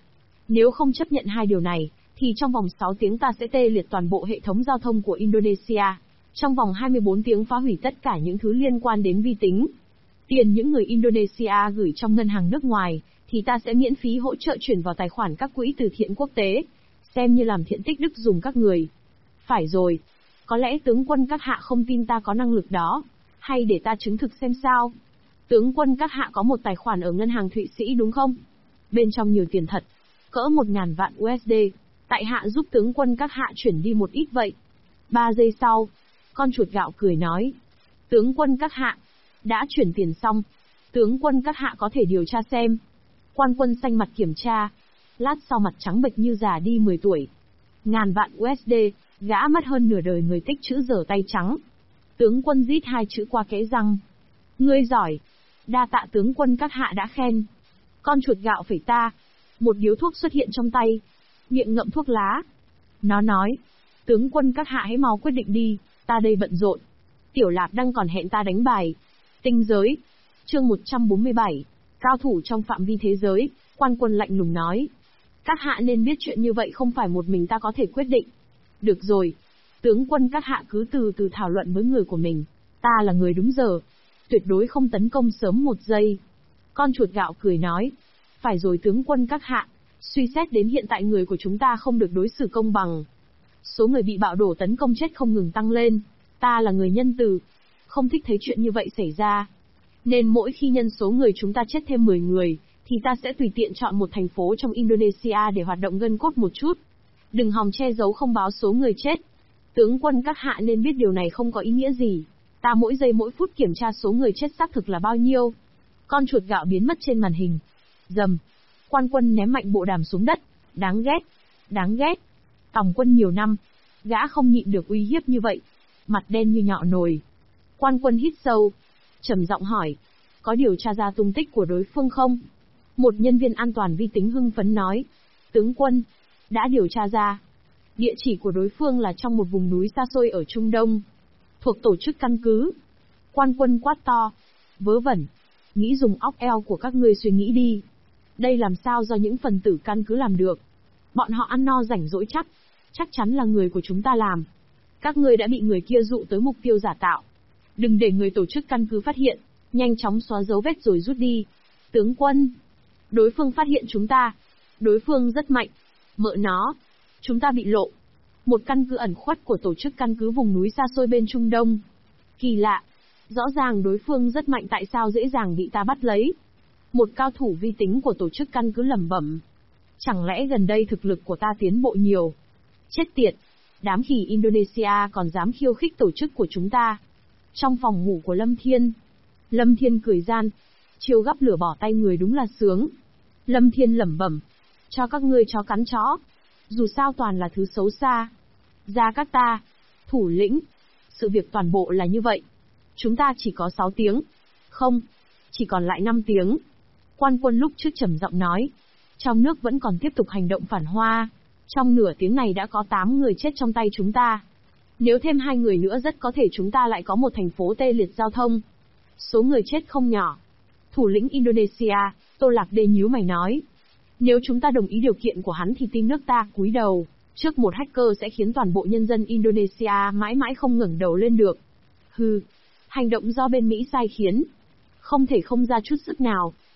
Nếu không chấp nhận hai điều này, thì trong vòng 6 tiếng ta sẽ tê liệt toàn bộ hệ thống giao thông của Indonesia. Trong vòng 24 tiếng phá hủy tất cả những thứ liên quan đến vi tính. Tiền những người Indonesia gửi trong ngân hàng nước ngoài, thì ta sẽ miễn phí hỗ trợ chuyển vào tài khoản các quỹ từ thiện quốc tế, xem như làm thiện tích đức dùng các người. Phải rồi. Có lẽ tướng quân các hạ không tin ta có năng lực đó, hay để ta chứng thực xem sao? Tướng quân các hạ có một tài khoản ở ngân hàng Thụy Sĩ đúng không? Bên trong nhiều tiền thật, cỡ 1.000 vạn USD, tại hạ giúp tướng quân các hạ chuyển đi một ít vậy. 3 giây sau, con chuột gạo cười nói. Tướng quân các hạ, đã chuyển tiền xong. Tướng quân các hạ có thể điều tra xem. Quan quân xanh mặt kiểm tra. Lát sau mặt trắng bệch như già đi 10 tuổi. Ngàn vạn USD, gã mất hơn nửa đời người tích chữ giờ tay trắng. Tướng quân rít 2 chữ qua kẽ răng. Ngươi giỏi. Đa tạ tướng quân các hạ đã khen. Con chuột gạo phẩy ta. Một điếu thuốc xuất hiện trong tay. Miệng ngậm thuốc lá. Nó nói. Tướng quân các hạ hãy mau quyết định đi, ta đây bận rộn. Tiểu Lạp đang còn hẹn ta đánh bài. Tinh giới. Chương 147. Cao thủ trong phạm vi thế giới, quan quân lạnh lùng nói. Các hạ nên biết chuyện như vậy không phải một mình ta có thể quyết định. Được rồi. Tướng quân các hạ cứ từ từ thảo luận với người của mình. Ta là người đúng giờ. Tuyệt đối không tấn công sớm một giây. Con chuột gạo cười nói. Phải rồi tướng quân các hạ. Suy xét đến hiện tại người của chúng ta không được đối xử công bằng. Số người bị bạo đổ tấn công chết không ngừng tăng lên. Ta là người nhân từ. Không thích thấy chuyện như vậy xảy ra. Nên mỗi khi nhân số người chúng ta chết thêm 10 người, thì ta sẽ tùy tiện chọn một thành phố trong Indonesia để hoạt động gân cốt một chút. Đừng hòng che giấu không báo số người chết. Tướng quân các hạ nên biết điều này không có ý nghĩa gì. Ta mỗi giây mỗi phút kiểm tra số người chết xác thực là bao nhiêu. Con chuột gạo biến mất trên màn hình. Rầm. Quan quân ném mạnh bộ đàm xuống đất. Đáng ghét. Đáng ghét. Tòng quân nhiều năm. Gã không nhịn được uy hiếp như vậy. Mặt đen như nhọ nồi. Quan quân hít sâu. Trầm giọng hỏi. Có điều tra ra tung tích của đối phương không? Một nhân viên an toàn vi tính hưng phấn nói. Tướng quân. Đã điều tra ra. Địa chỉ của đối phương là trong một vùng núi xa xôi ở Trung Đông. Thuộc tổ chức căn cứ. Quan quân quát to. Vớ vẩn. Nghĩ dùng óc eo của các ngươi suy nghĩ đi. Đây làm sao do những phần tử căn cứ làm được. Bọn họ ăn no rảnh rỗi chắc. Chắc chắn là người của chúng ta làm. Các ngươi đã bị người kia dụ tới mục tiêu giả tạo. Đừng để người tổ chức căn cứ phát hiện. Nhanh chóng xóa dấu vết rồi rút đi. Tướng quân. Đối phương phát hiện chúng ta. Đối phương rất mạnh. Mợ nó. Chúng ta bị lộ. Một căn cứ ẩn khuất của tổ chức căn cứ vùng núi xa xôi bên Trung Đông. Kỳ lạ. Rõ ràng đối phương rất mạnh tại sao dễ dàng bị ta bắt lấy. Một cao thủ vi tính của tổ chức căn cứ lẩm bẩm. Chẳng lẽ gần đây thực lực của ta tiến bộ nhiều? Chết tiệt. Đám khỉ Indonesia còn dám khiêu khích tổ chức của chúng ta. Trong phòng ngủ của Lâm Thiên. Lâm Thiên cười gian. Chiêu gắp lửa bỏ tay người đúng là sướng. Lâm Thiên lẩm bẩm. Cho các ngươi chó cắn chó. Dù sao toàn là thứ xấu xa. Gia Các Ta. Thủ lĩnh. Sự việc toàn bộ là như vậy. Chúng ta chỉ có 6 tiếng. Không. Chỉ còn lại 5 tiếng. Quan quân lúc trước trầm giọng nói. Trong nước vẫn còn tiếp tục hành động phản hoa. Trong nửa tiếng này đã có 8 người chết trong tay chúng ta. Nếu thêm 2 người nữa rất có thể chúng ta lại có một thành phố tê liệt giao thông. Số người chết không nhỏ. Thủ lĩnh Indonesia, Tô Lạc Đê nhíu mày nói. Nếu chúng ta đồng ý điều kiện của hắn thì tin nước ta cúi đầu. Trước một hacker sẽ khiến toàn bộ nhân dân Indonesia mãi mãi không ngẩng đầu lên được. Hừ. Hành động do bên Mỹ sai khiến. Không thể không ra chút sức nào.